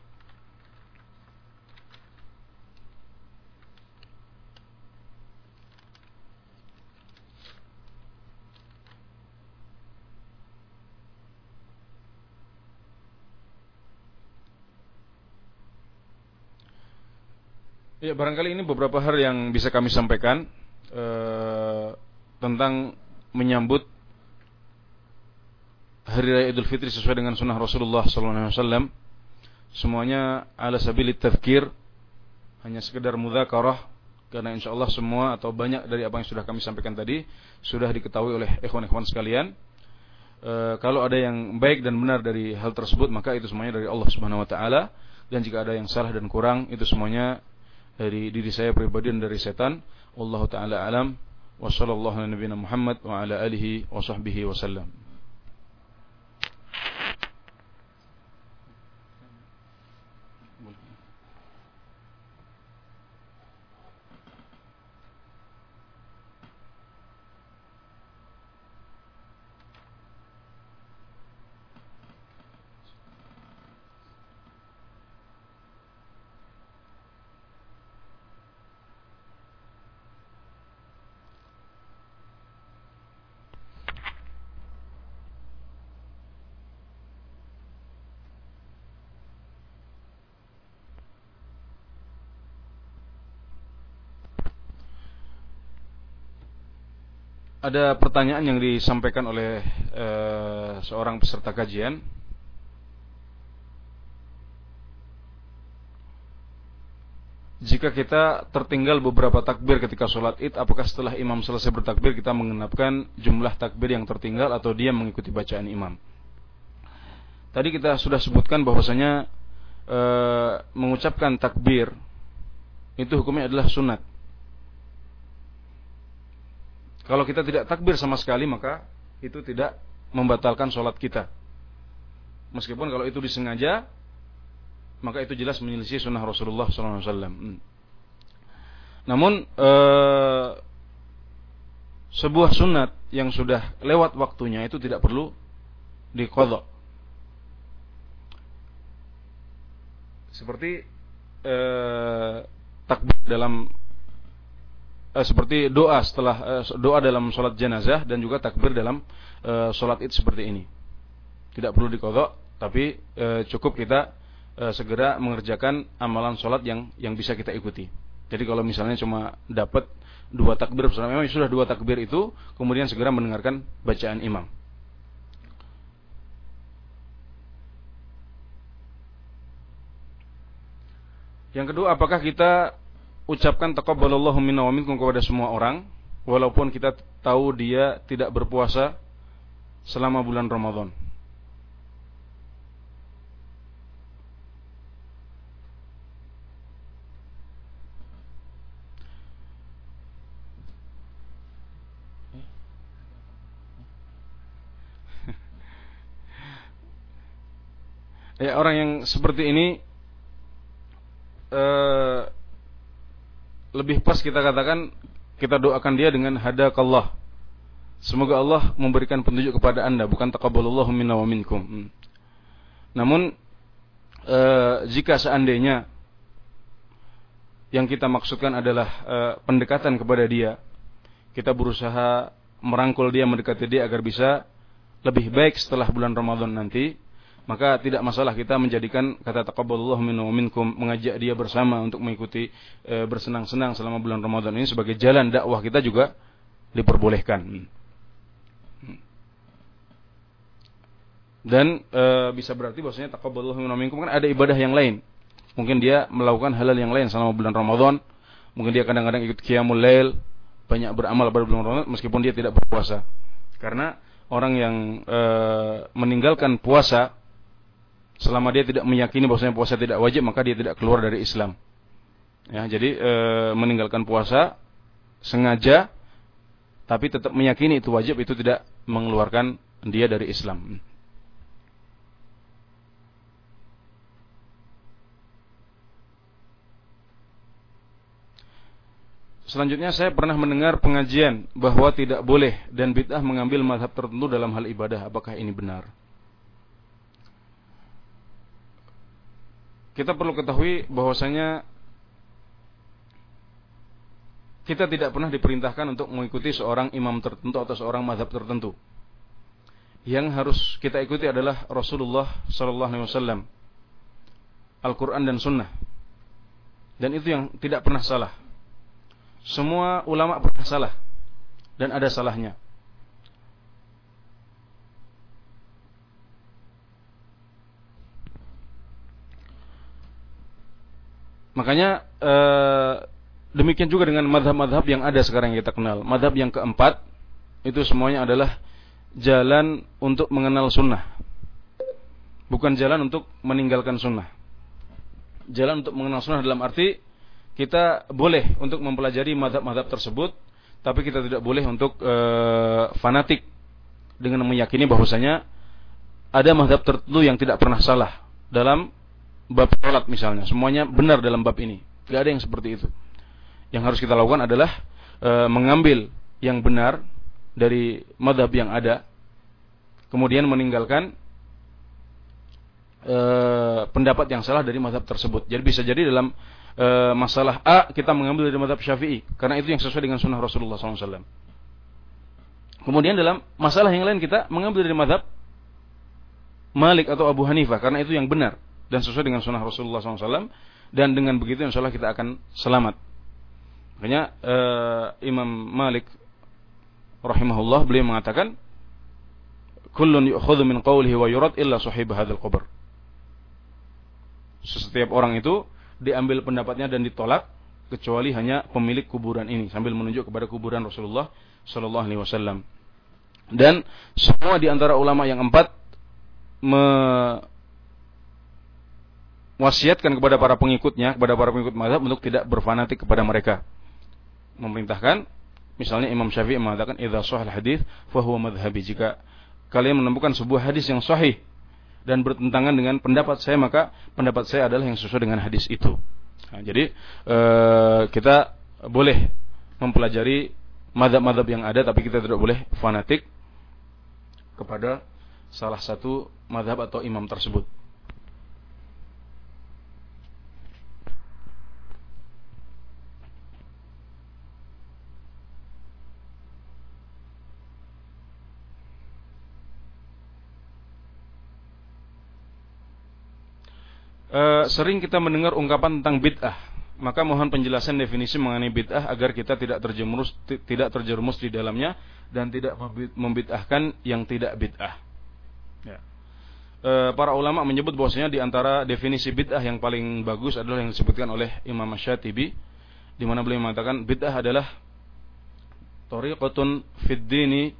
Ya, barangkali ini beberapa hal yang bisa kami sampaikan eh, tentang menyambut Hari Raya Idul Fitri sesuai dengan sunnah Rasulullah sallallahu alaihi wasallam. Semuanya ala sabilit tadzkir, hanya sekedar mudzakarah, karena insyaallah semua atau banyak dari apa yang sudah kami sampaikan tadi sudah diketahui oleh ikhwan-ikhwan sekalian. E, kalau ada yang baik dan benar dari hal tersebut, maka itu semuanya dari Allah Subhanahu wa taala, dan jika ada yang salah dan kurang, itu semuanya dari diri saya pribadi dan dari setan. Wallahu taala alam. Wa sallallahu ala nabiyina Muhammad wa ala alihi wa sahbihi wasallam. Ada pertanyaan yang disampaikan oleh uh, seorang peserta kajian. Jika kita tertinggal beberapa takbir ketika sholat id, apakah setelah imam selesai bertakbir kita mengenapkan jumlah takbir yang tertinggal atau dia mengikuti bacaan imam? Tadi kita sudah sebutkan bahwasanya uh, mengucapkan takbir itu hukumnya adalah sunat. Kalau kita tidak takbir sama sekali, maka itu tidak membatalkan sholat kita. Meskipun kalau itu disengaja, maka itu jelas menyelisih sunnah Rasulullah shallallahu alaihi wasallam. Namun ee, sebuah sunat yang sudah lewat waktunya itu tidak perlu diqadha. Seperti ee, takbir dalam seperti doa setelah doa dalam sholat jenazah dan juga takbir dalam e, sholat id seperti ini. Tidak perlu diqadha, tapi e, cukup kita e, segera mengerjakan amalan sholat yang yang bisa kita ikuti. Jadi kalau misalnya cuma dapat dua takbir, memang sudah dua takbir itu, kemudian segera mendengarkan bacaan imam. Yang kedua, apakah kita ucapkan taqabbalallahu minna wa minkum kepada semua orang walaupun kita tahu dia tidak berpuasa selama bulan Ramadan? Ya, orang yang seperti ini eh, lebih pas kita katakan, kita doakan dia dengan hadakallah. Semoga Allah memberikan petunjuk kepada anda, bukan taqabbalallahu minna wa minkum. Hmm. Namun e, jika seandainya yang kita maksudkan adalah e, pendekatan kepada dia, kita berusaha merangkul dia, mendekati dia agar bisa lebih baik setelah bulan Ramadan nanti, maka tidak masalah kita menjadikan kata taqabbalallahu minna wa minkum, mengajak dia bersama untuk mengikuti e, bersenang-senang selama bulan Ramadan ini sebagai jalan dakwah kita juga diperbolehkan. Dan e, bisa berarti bahwasanya taqabbalallahu minna wa minkum kan ada ibadah yang lain. Mungkin dia melakukan hal-hal yang lain selama bulan Ramadan, mungkin dia kadang-kadang ikut qiyamul lail, banyak beramal pada bulan Ramadan meskipun dia tidak berpuasa. Karena orang yang e, meninggalkan puasa selama dia tidak meyakini bahwasanya puasa tidak wajib, maka dia tidak keluar dari Islam. Ya, jadi e, meninggalkan puasa sengaja tapi tetap meyakini itu wajib, itu tidak mengeluarkan dia dari Islam. Selanjutnya, saya pernah mendengar pengajian bahwa tidak boleh dan bid'ah mengambil mazhab tertentu dalam hal ibadah. Apakah ini benar? kita perlu ketahui bahwasanya kita tidak pernah diperintahkan untuk mengikuti seorang imam tertentu atau seorang mazhab tertentu. Yang harus kita ikuti adalah Rasulullah sallallahu alaihi wasallam, Al-Quran dan Sunnah. Dan itu yang tidak pernah salah. Semua ulama pernah salah dan ada salahnya. Makanya eh, demikian juga dengan madhab-madhab yang ada sekarang yang kita kenal. Madhab yang keempat itu semuanya adalah jalan untuk mengenal sunnah, bukan jalan untuk meninggalkan sunnah. Jalan untuk mengenal sunnah dalam arti kita boleh untuk mempelajari madhab-madhab tersebut, tapi kita tidak boleh untuk e, fanatik dengan meyakini bahwasanya ada madhab tertentu yang tidak pernah salah dalam bab salat misalnya. Semuanya benar dalam bab ini. Tidak ada yang seperti itu. Yang harus kita lakukan adalah e, mengambil yang benar dari madhab yang ada, kemudian meninggalkan e, pendapat yang salah dari madhab tersebut. Jadi bisa jadi dalam e, masalah A kita mengambil dari madhab Syafi'i, karena itu yang sesuai dengan sunnah Rasulullah shallallahu alaihi wasallam. Kemudian dalam masalah yang lain kita mengambil dari madhab Malik atau Abu Hanifah, karena itu yang benar dan sesuai dengan sunnah Rasulullah shallallahu alaihi wasallam. Dan dengan begitu insya Allah kita akan selamat. Makanya e, Imam Malik rahimahullah beliau mengatakan, kullun yu'khadhu min qawlihi wa yurad illa sahib hadzal qabr. Setiap orang itu diambil pendapatnya dan ditolak kecuali hanya pemilik kuburan ini, sambil menunjuk kepada kuburan Rasulullah sallallahu alaihi wasallam. Dan semua di antara ulama yang empat mewasiatkan kepada para pengikutnya, kepada para pengikut mazhab untuk tidak berfanatik kepada mereka. Memerintahkan, misalnya Imam Syafi'i mengatakan, idza shahal hadits fa huwa madhhabi. Jika kalian menemukan sebuah hadis yang sahih dan bertentangan dengan pendapat saya, maka pendapat saya adalah yang sesuai dengan hadis itu. Nah, jadi ee, kita boleh mempelajari mazhab-mazhab yang ada, tapi kita tidak boleh fanatik kepada salah satu mazhab atau imam tersebut. Uh, sering kita mendengar ungkapan tentang bid'ah, maka mohon penjelasan definisi mengenai bid'ah agar kita tidak terjerumus t- tidak terjerumus di dalamnya dan tidak membid'ahkan yang tidak bid'ah. Ya. Uh, para ulama menyebut bahwasanya di antara definisi bid'ah yang paling bagus adalah yang disebutkan oleh Imam Asy-Syatibi, di mana beliau mengatakan bid'ah adalah tariqatun fid dini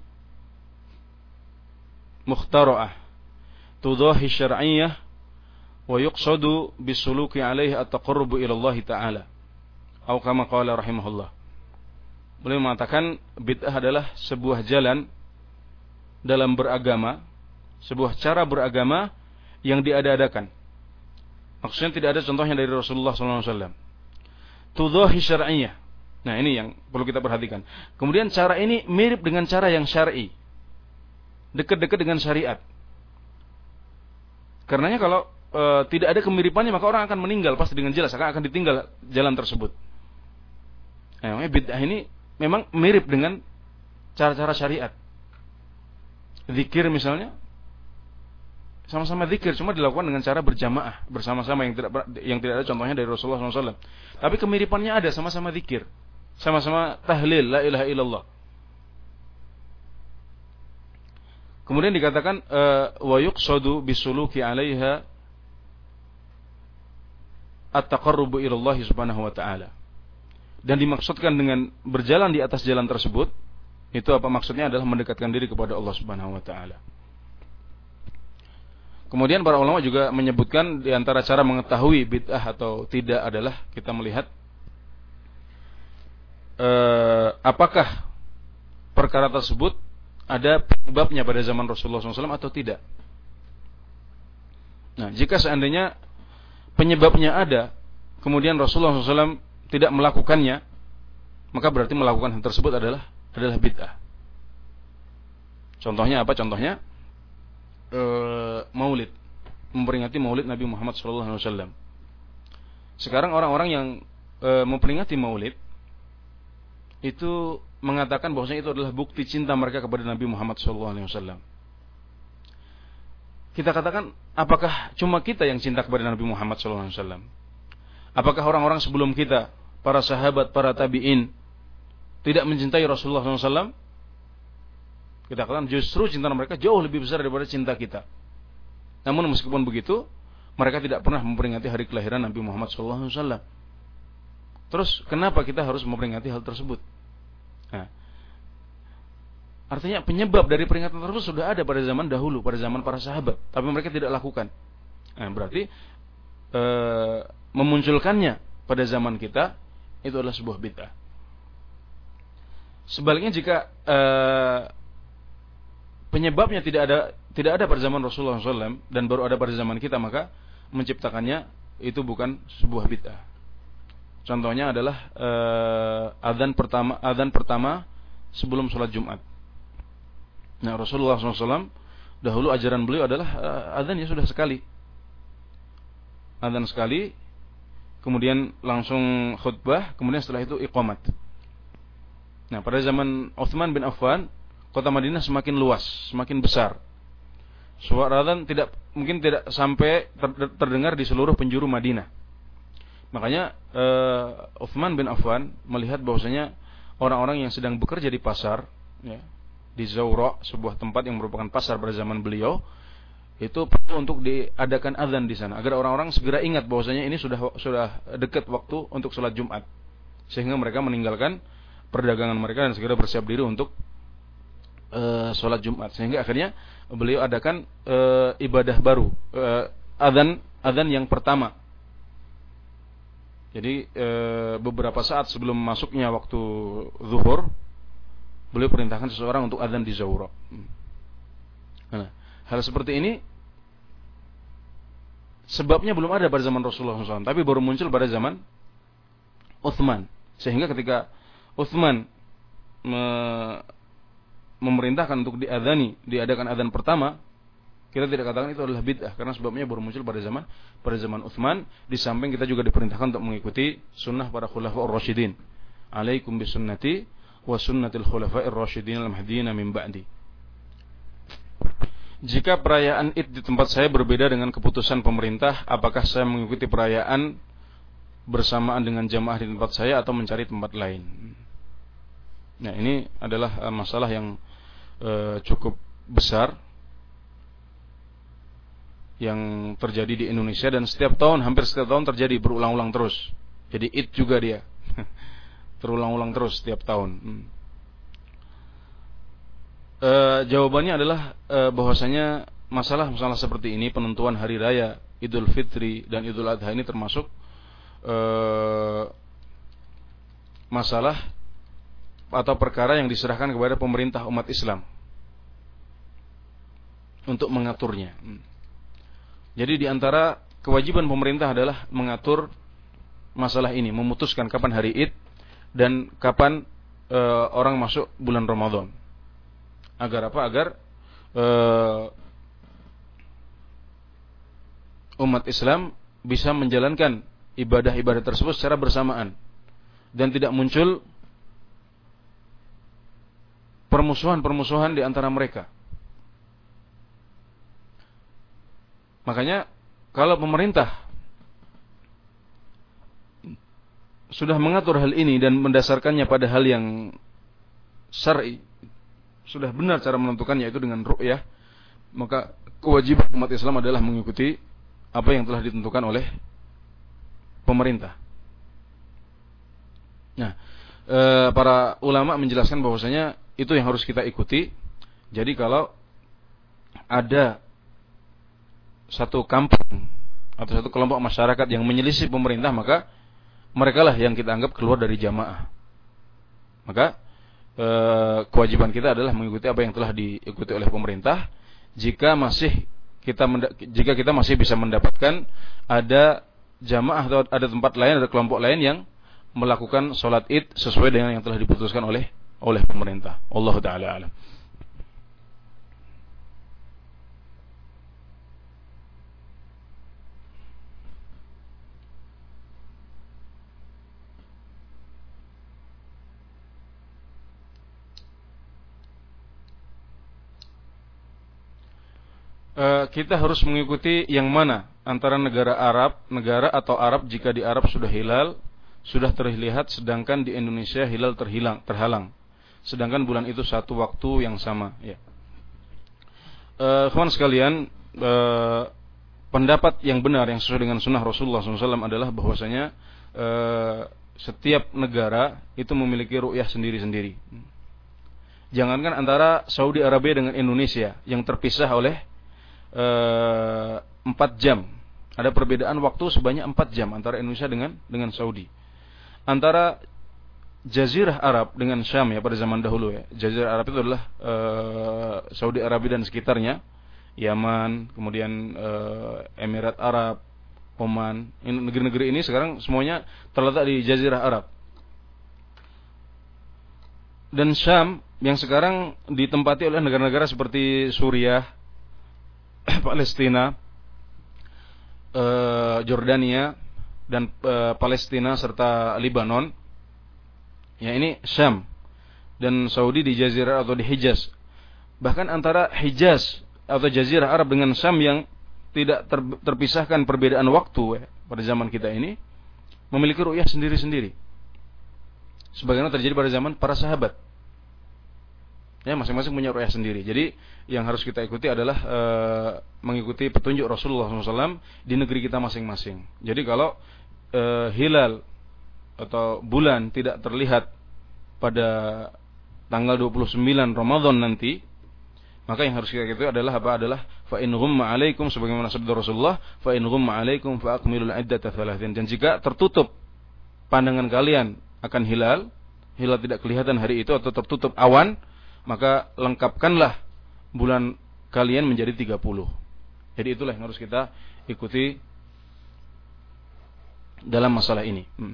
mukhtara'ah tudahi syar'iyyah wa yuqsadu bisuluki alaihi at-taqarrubu ila Allah Ta'ala. Atau kama qala rahimahullah. Beliau mengatakan bid'ah adalah sebuah jalan dalam beragama, sebuah cara beragama yang diada-adakan. Maksudnya tidak ada contohnya dari Rasulullah sallallahu alaihi wasallam. Tudahi syar'iyyah. Nah, ini yang perlu kita perhatikan. Kemudian cara ini mirip dengan cara yang syar'i. Dekat-dekat dengan syariat. Karenanya kalau E, tidak ada kemiripannya, maka orang akan meninggal pasti dengan jelas, akan akan ditinggal jalan tersebut. Nah, bid'ah ini memang mirip dengan cara-cara syariat. Zikir misalnya, sama-sama zikir, cuma dilakukan dengan cara berjamaah bersama-sama yang tidak yang tidak ada contohnya dari Rasulullah sallallahu alaihi wasallam. Tapi kemiripannya ada, sama-sama zikir, sama-sama tahlil la ilaha illallah. Kemudian dikatakan wa yuqsadu bisuluki 'alaiha at-taqarrubu ila Allah Subhanahu wa taala. Dan dimaksudkan dengan berjalan di atas jalan tersebut, itu apa maksudnya adalah mendekatkan diri kepada Allah Subhanahu wa taala. Kemudian para ulama juga menyebutkan di antara cara mengetahui bid'ah atau tidak adalah kita melihat eh, apakah perkara tersebut ada penyebabnya pada zaman Rasulullah sallallahu alaihi wasallam atau tidak. Nah, jika seandainya penyebabnya ada, kemudian Rasulullah sallallahu alaihi wasallam tidak melakukannya, maka berarti melakukan hal tersebut adalah adalah bid'ah. Contohnya apa? Contohnya e, maulid, memperingati maulid Nabi Muhammad sallallahu alaihi wasallam. Sekarang orang-orang yang e, memperingati Maulid itu mengatakan bahwasanya itu adalah bukti cinta mereka kepada Nabi Muhammad shallallahu alaihi wasallam. Kita katakan, apakah cuma kita yang cinta kepada Nabi Muhammad shallallahu alaihi wasallam? Apakah orang-orang sebelum kita, para sahabat, para tabi'in, tidak mencintai Rasulullah shallallahu alaihi wasallam? Kita katakan justru cinta mereka jauh lebih besar daripada cinta kita. Namun meskipun begitu, mereka tidak pernah memperingati hari kelahiran Nabi Muhammad shallallahu alaihi wasallam. Terus kenapa kita harus memperingati hal tersebut? Nah, artinya penyebab dari peringatan tersebut sudah ada pada zaman dahulu, pada zaman para sahabat, tapi mereka tidak lakukan. Nah, berarti e, memunculkannya pada zaman kita itu adalah sebuah bid'ah. Sebaliknya jika e, penyebabnya tidak ada tidak ada pada zaman Rasulullah shallallahu alaihi wasallam dan baru ada pada zaman kita, maka menciptakannya itu bukan sebuah bid'ah. Contohnya adalah uh, adzan pertama adzan pertama sebelum sholat Jumat. Nah, Rasulullah shallallahu alaihi wasallam dahulu ajaran beliau adalah uh, adzan ya sudah sekali, adzan sekali, kemudian langsung khutbah, kemudian setelah itu iqamat. Nah, pada zaman Utsman bin Affan, kota Madinah semakin luas, semakin besar. Suara adzan tidak mungkin tidak sampai terdengar di seluruh penjuru Madinah. Makanya uh, Utsman bin Affan melihat bahwasanya orang-orang yang sedang bekerja di pasar, ya, di Zawra, sebuah tempat yang merupakan pasar pada zaman beliau, itu perlu untuk diadakan azan di sana agar orang-orang segera ingat bahwasanya ini sudah sudah dekat waktu untuk sholat Jumat, sehingga mereka meninggalkan perdagangan mereka dan segera bersiap diri untuk uh, sholat Jumat. Sehingga akhirnya beliau adakan uh, ibadah baru, uh, azan azan yang pertama. Jadi e, beberapa saat sebelum masuknya waktu zuhur, beliau perintahkan seseorang untuk adzan di Zawra. Nah, hal seperti ini sebabnya belum ada pada zaman Rasulullah shallallahu alaihi wasallam, tapi baru muncul pada zaman Utsman. Sehingga ketika Utsman me, memerintahkan untuk diadzani, diadakan adzan pertama, kita tidak katakan itu adalah bid'ah karena sebabnya baru muncul pada zaman pada zaman Utsman. Di samping kita juga diperintahkan untuk mengikuti sunnah para khulafaur rasyidin. Alaikum bisunnati wa sunnatil khulafair rasyidin al-mahdiyyin min ba'di. Jika perayaan Id di tempat saya berbeda dengan keputusan pemerintah, apakah saya mengikuti perayaan bersamaan dengan jamaah di tempat saya atau mencari tempat lain? Nah, ini adalah masalah yang uh, cukup besar yang terjadi di Indonesia, dan setiap tahun, hampir setiap tahun terjadi, berulang-ulang terus. Jadi Id juga dia terulang-ulang terus setiap tahun. hmm. e, Jawabannya adalah e, bahwasanya masalah-masalah seperti ini, penentuan hari raya Idul Fitri dan Idul Adha, ini termasuk e, masalah atau perkara yang diserahkan kepada pemerintah umat Islam untuk mengaturnya. hmm. Jadi di antara kewajiban pemerintah adalah mengatur masalah ini, memutuskan kapan hari Id dan kapan e, orang masuk bulan Ramadan. Agar apa? Agar e, umat Islam bisa menjalankan ibadah-ibadah tersebut secara bersamaan dan tidak muncul permusuhan-permusuhan di antara mereka. Makanya kalau pemerintah sudah mengatur hal ini dan mendasarkannya pada hal yang syar'i, sudah benar cara menentukannya itu dengan ru'yah, maka kewajiban umat Islam adalah mengikuti apa yang telah ditentukan oleh pemerintah. Nah, e, para ulama menjelaskan bahwasanya itu yang harus kita ikuti. Jadi kalau ada satu kampung atau satu kelompok masyarakat yang menyelisih pemerintah, maka merekalah yang kita anggap keluar dari jamaah. Maka e, kewajiban kita adalah mengikuti apa yang telah diikuti oleh pemerintah. Jika masih kita jika kita masih bisa mendapatkan ada jamaah atau ada tempat lain, ada kelompok lain yang melakukan sholat Id sesuai dengan yang telah diputuskan oleh oleh pemerintah. Wallahu taala alam. uh, kita harus mengikuti yang mana antara negara Arab, negara atau Arab jika di Arab sudah hilal, sudah terlihat, sedangkan di Indonesia hilal terhilang, terhalang. Sedangkan bulan itu satu waktu yang sama. Ya. Uh, kawan sekalian, uh, pendapat yang benar yang sesuai dengan sunnah Rasulullah shallallahu alaihi wasallam adalah bahwasanya uh, setiap negara itu memiliki ru'yah sendiri-sendiri. Jangankan antara Saudi Arabia dengan Indonesia yang terpisah oleh uh, empat jam. Ada perbedaan waktu sebanyak empat jam antara Indonesia dengan dengan Saudi. Antara Jazirah Arab dengan Syam ya pada zaman dahulu ya. Jazirah Arab itu adalah uh, Saudi Arabia dan sekitarnya, Yaman, kemudian uh, Emirat Arab, Oman. Ini, negeri-negeri ini sekarang semuanya terletak di Jazirah Arab. Dan Syam yang sekarang ditempati oleh negara-negara seperti Suriah, Palestina, uh, Jordania dan uh, Palestina serta Lebanon. Ya, ini Syam. Dan Saudi di Jazirah atau di Hijaz. Bahkan antara Hijaz atau Jazirah Arab dengan Syam yang tidak ter, terpisahkan perbedaan waktu ya, pada zaman kita ini memiliki ru'yah sendiri-sendiri. Sebagaimana terjadi pada zaman para sahabat. Ya, masing-masing punya ru'yah sendiri. Jadi yang harus kita ikuti adalah e, mengikuti petunjuk Rasulullah shallallahu alaihi wasallam di negeri kita masing-masing. Jadi kalau e, hilal atau bulan tidak terlihat pada tanggal dua puluh sembilan Ramadan nanti, maka yang harus kita ikuti adalah apa? Adalah fa in ghumma alaikum, sebagaimana sabda Rasulullah, fa in ghumma alaikum fa akmilul iddata thalathin. Dan jika tertutup pandangan kalian akan hilal, hilal tidak kelihatan hari itu atau tertutup awan, maka lengkapkanlah bulan kalian menjadi tiga puluh. Jadi itulah yang harus kita ikuti dalam masalah ini. Hmm.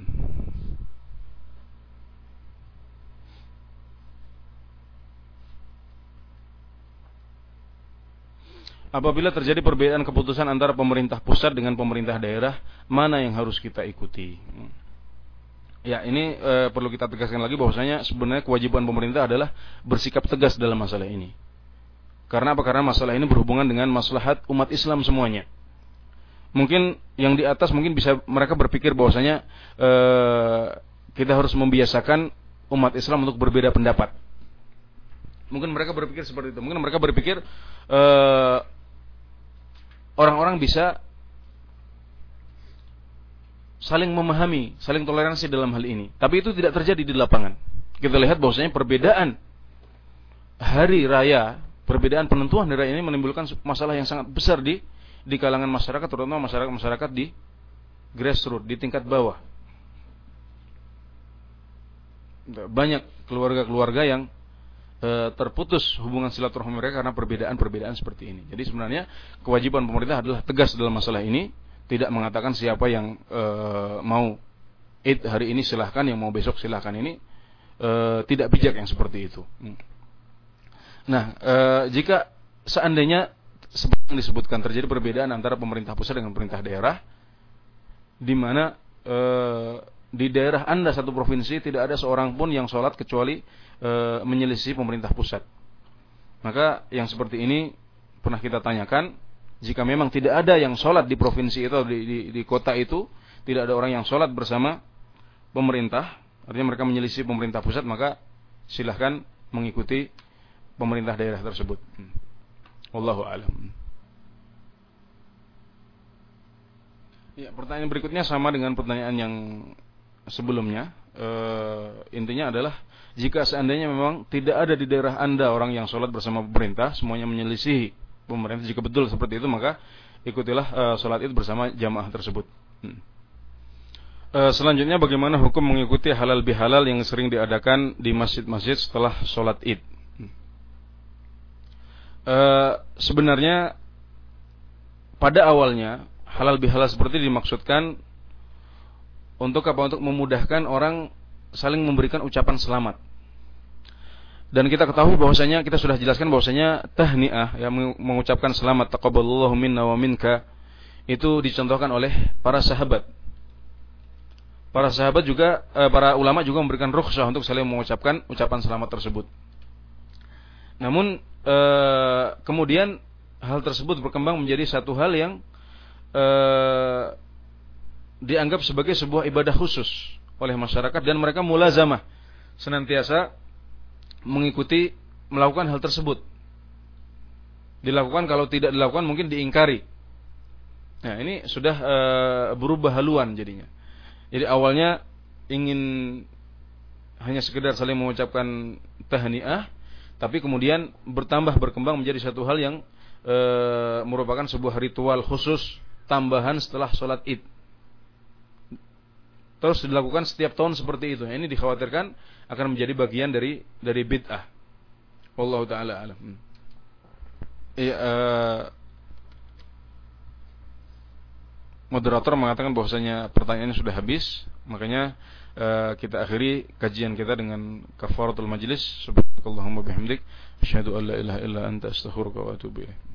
Apabila terjadi perbedaan keputusan antara pemerintah pusat dengan pemerintah daerah, mana yang harus kita ikuti? Ya, ini e, perlu kita tegaskan lagi bahwasanya sebenarnya kewajiban pemerintah adalah bersikap tegas dalam masalah ini. Karena apa? Karena masalah ini berhubungan dengan maslahat umat Islam semuanya. Mungkin yang di atas mungkin bisa mereka berpikir bahwasanya e, kita harus membiasakan umat Islam untuk berbeda pendapat. Mungkin mereka berpikir seperti itu. Mungkin mereka berpikir e, orang-orang bisa saling memahami, saling toleransi dalam hal ini. Tapi itu tidak terjadi di lapangan. Kita lihat bahwasanya perbedaan hari raya, perbedaan penentuan hari raya ini menimbulkan masalah yang sangat besar di di kalangan masyarakat, terutama masyarakat-masyarakat di grassroots, di tingkat bawah. Banyak keluarga-keluarga yang e, terputus hubungan silaturahmi mereka karena perbedaan-perbedaan seperti ini. Jadi sebenarnya kewajiban pemerintah adalah tegas dalam masalah ini. Tidak mengatakan siapa yang e, mau Id hari ini silahkan, yang mau besok silahkan, ini e, tidak bijak yang seperti itu. Nah, e, jika seandainya seperti yang disebutkan terjadi perbedaan antara pemerintah pusat dengan pemerintah daerah, di mana e, di daerah Anda satu provinsi tidak ada seorang pun yang sholat kecuali e, menyelisih pemerintah pusat, maka yang seperti ini pernah kita tanyakan. Jika memang tidak ada yang sholat di provinsi itu atau di, di, di kota itu, tidak ada orang yang sholat bersama pemerintah, artinya mereka menyelisih pemerintah pusat, maka silahkan mengikuti pemerintah daerah tersebut. Wallahu a'lam. Ya, pertanyaan berikutnya sama dengan pertanyaan yang sebelumnya. E, intinya adalah jika seandainya memang tidak ada di daerah Anda orang yang sholat bersama pemerintah, semuanya menyelisihi pemerintah, jika betul seperti itu, maka ikutilah uh, sholat id bersama jamaah tersebut. Hmm. Uh, selanjutnya, bagaimana hukum mengikuti halal bihalal yang sering diadakan di masjid-masjid setelah sholat id? Hmm. Uh, sebenarnya pada awalnya halal bihalal seperti dimaksudkan untuk apa? Untuk memudahkan orang saling memberikan ucapan selamat. Dan kita ketahui bahwasanya, kita sudah jelaskan bahwasanya tahniah, yang mengucapkan selamat taqabbalallahu minna wa minka, itu dicontohkan oleh para sahabat. Para sahabat juga, eh, para ulama juga memberikan rukhsah untuk saling mengucapkan ucapan selamat tersebut. Namun eh, kemudian hal tersebut berkembang menjadi satu hal yang uh, dianggap sebagai sebuah ibadah khusus oleh masyarakat dan mereka mulazamah senantiasa mengikuti melakukan hal tersebut. Dilakukan, kalau tidak dilakukan mungkin diingkari. Nah, ini sudah uh, berubah haluan jadinya. Jadi awalnya ingin hanya sekedar saling mengucapkan tahniah, tapi kemudian bertambah berkembang menjadi satu hal yang uh, merupakan sebuah ritual khusus tambahan setelah sholat Id. Terus dilakukan setiap tahun seperti itu. Ini dikhawatirkan akan menjadi bagian dari dari bid'ah. Wallahu taala alam. Iya, uh, moderator mengatakan bahwasanya pertanyaannya sudah habis, makanya uh, kita akhiri kajian kita dengan kafaratul majlis. Subhanakallahumma bihamdik, asyhadu an la ilaha illa anta, astaghfiruka wa atubu ilaik.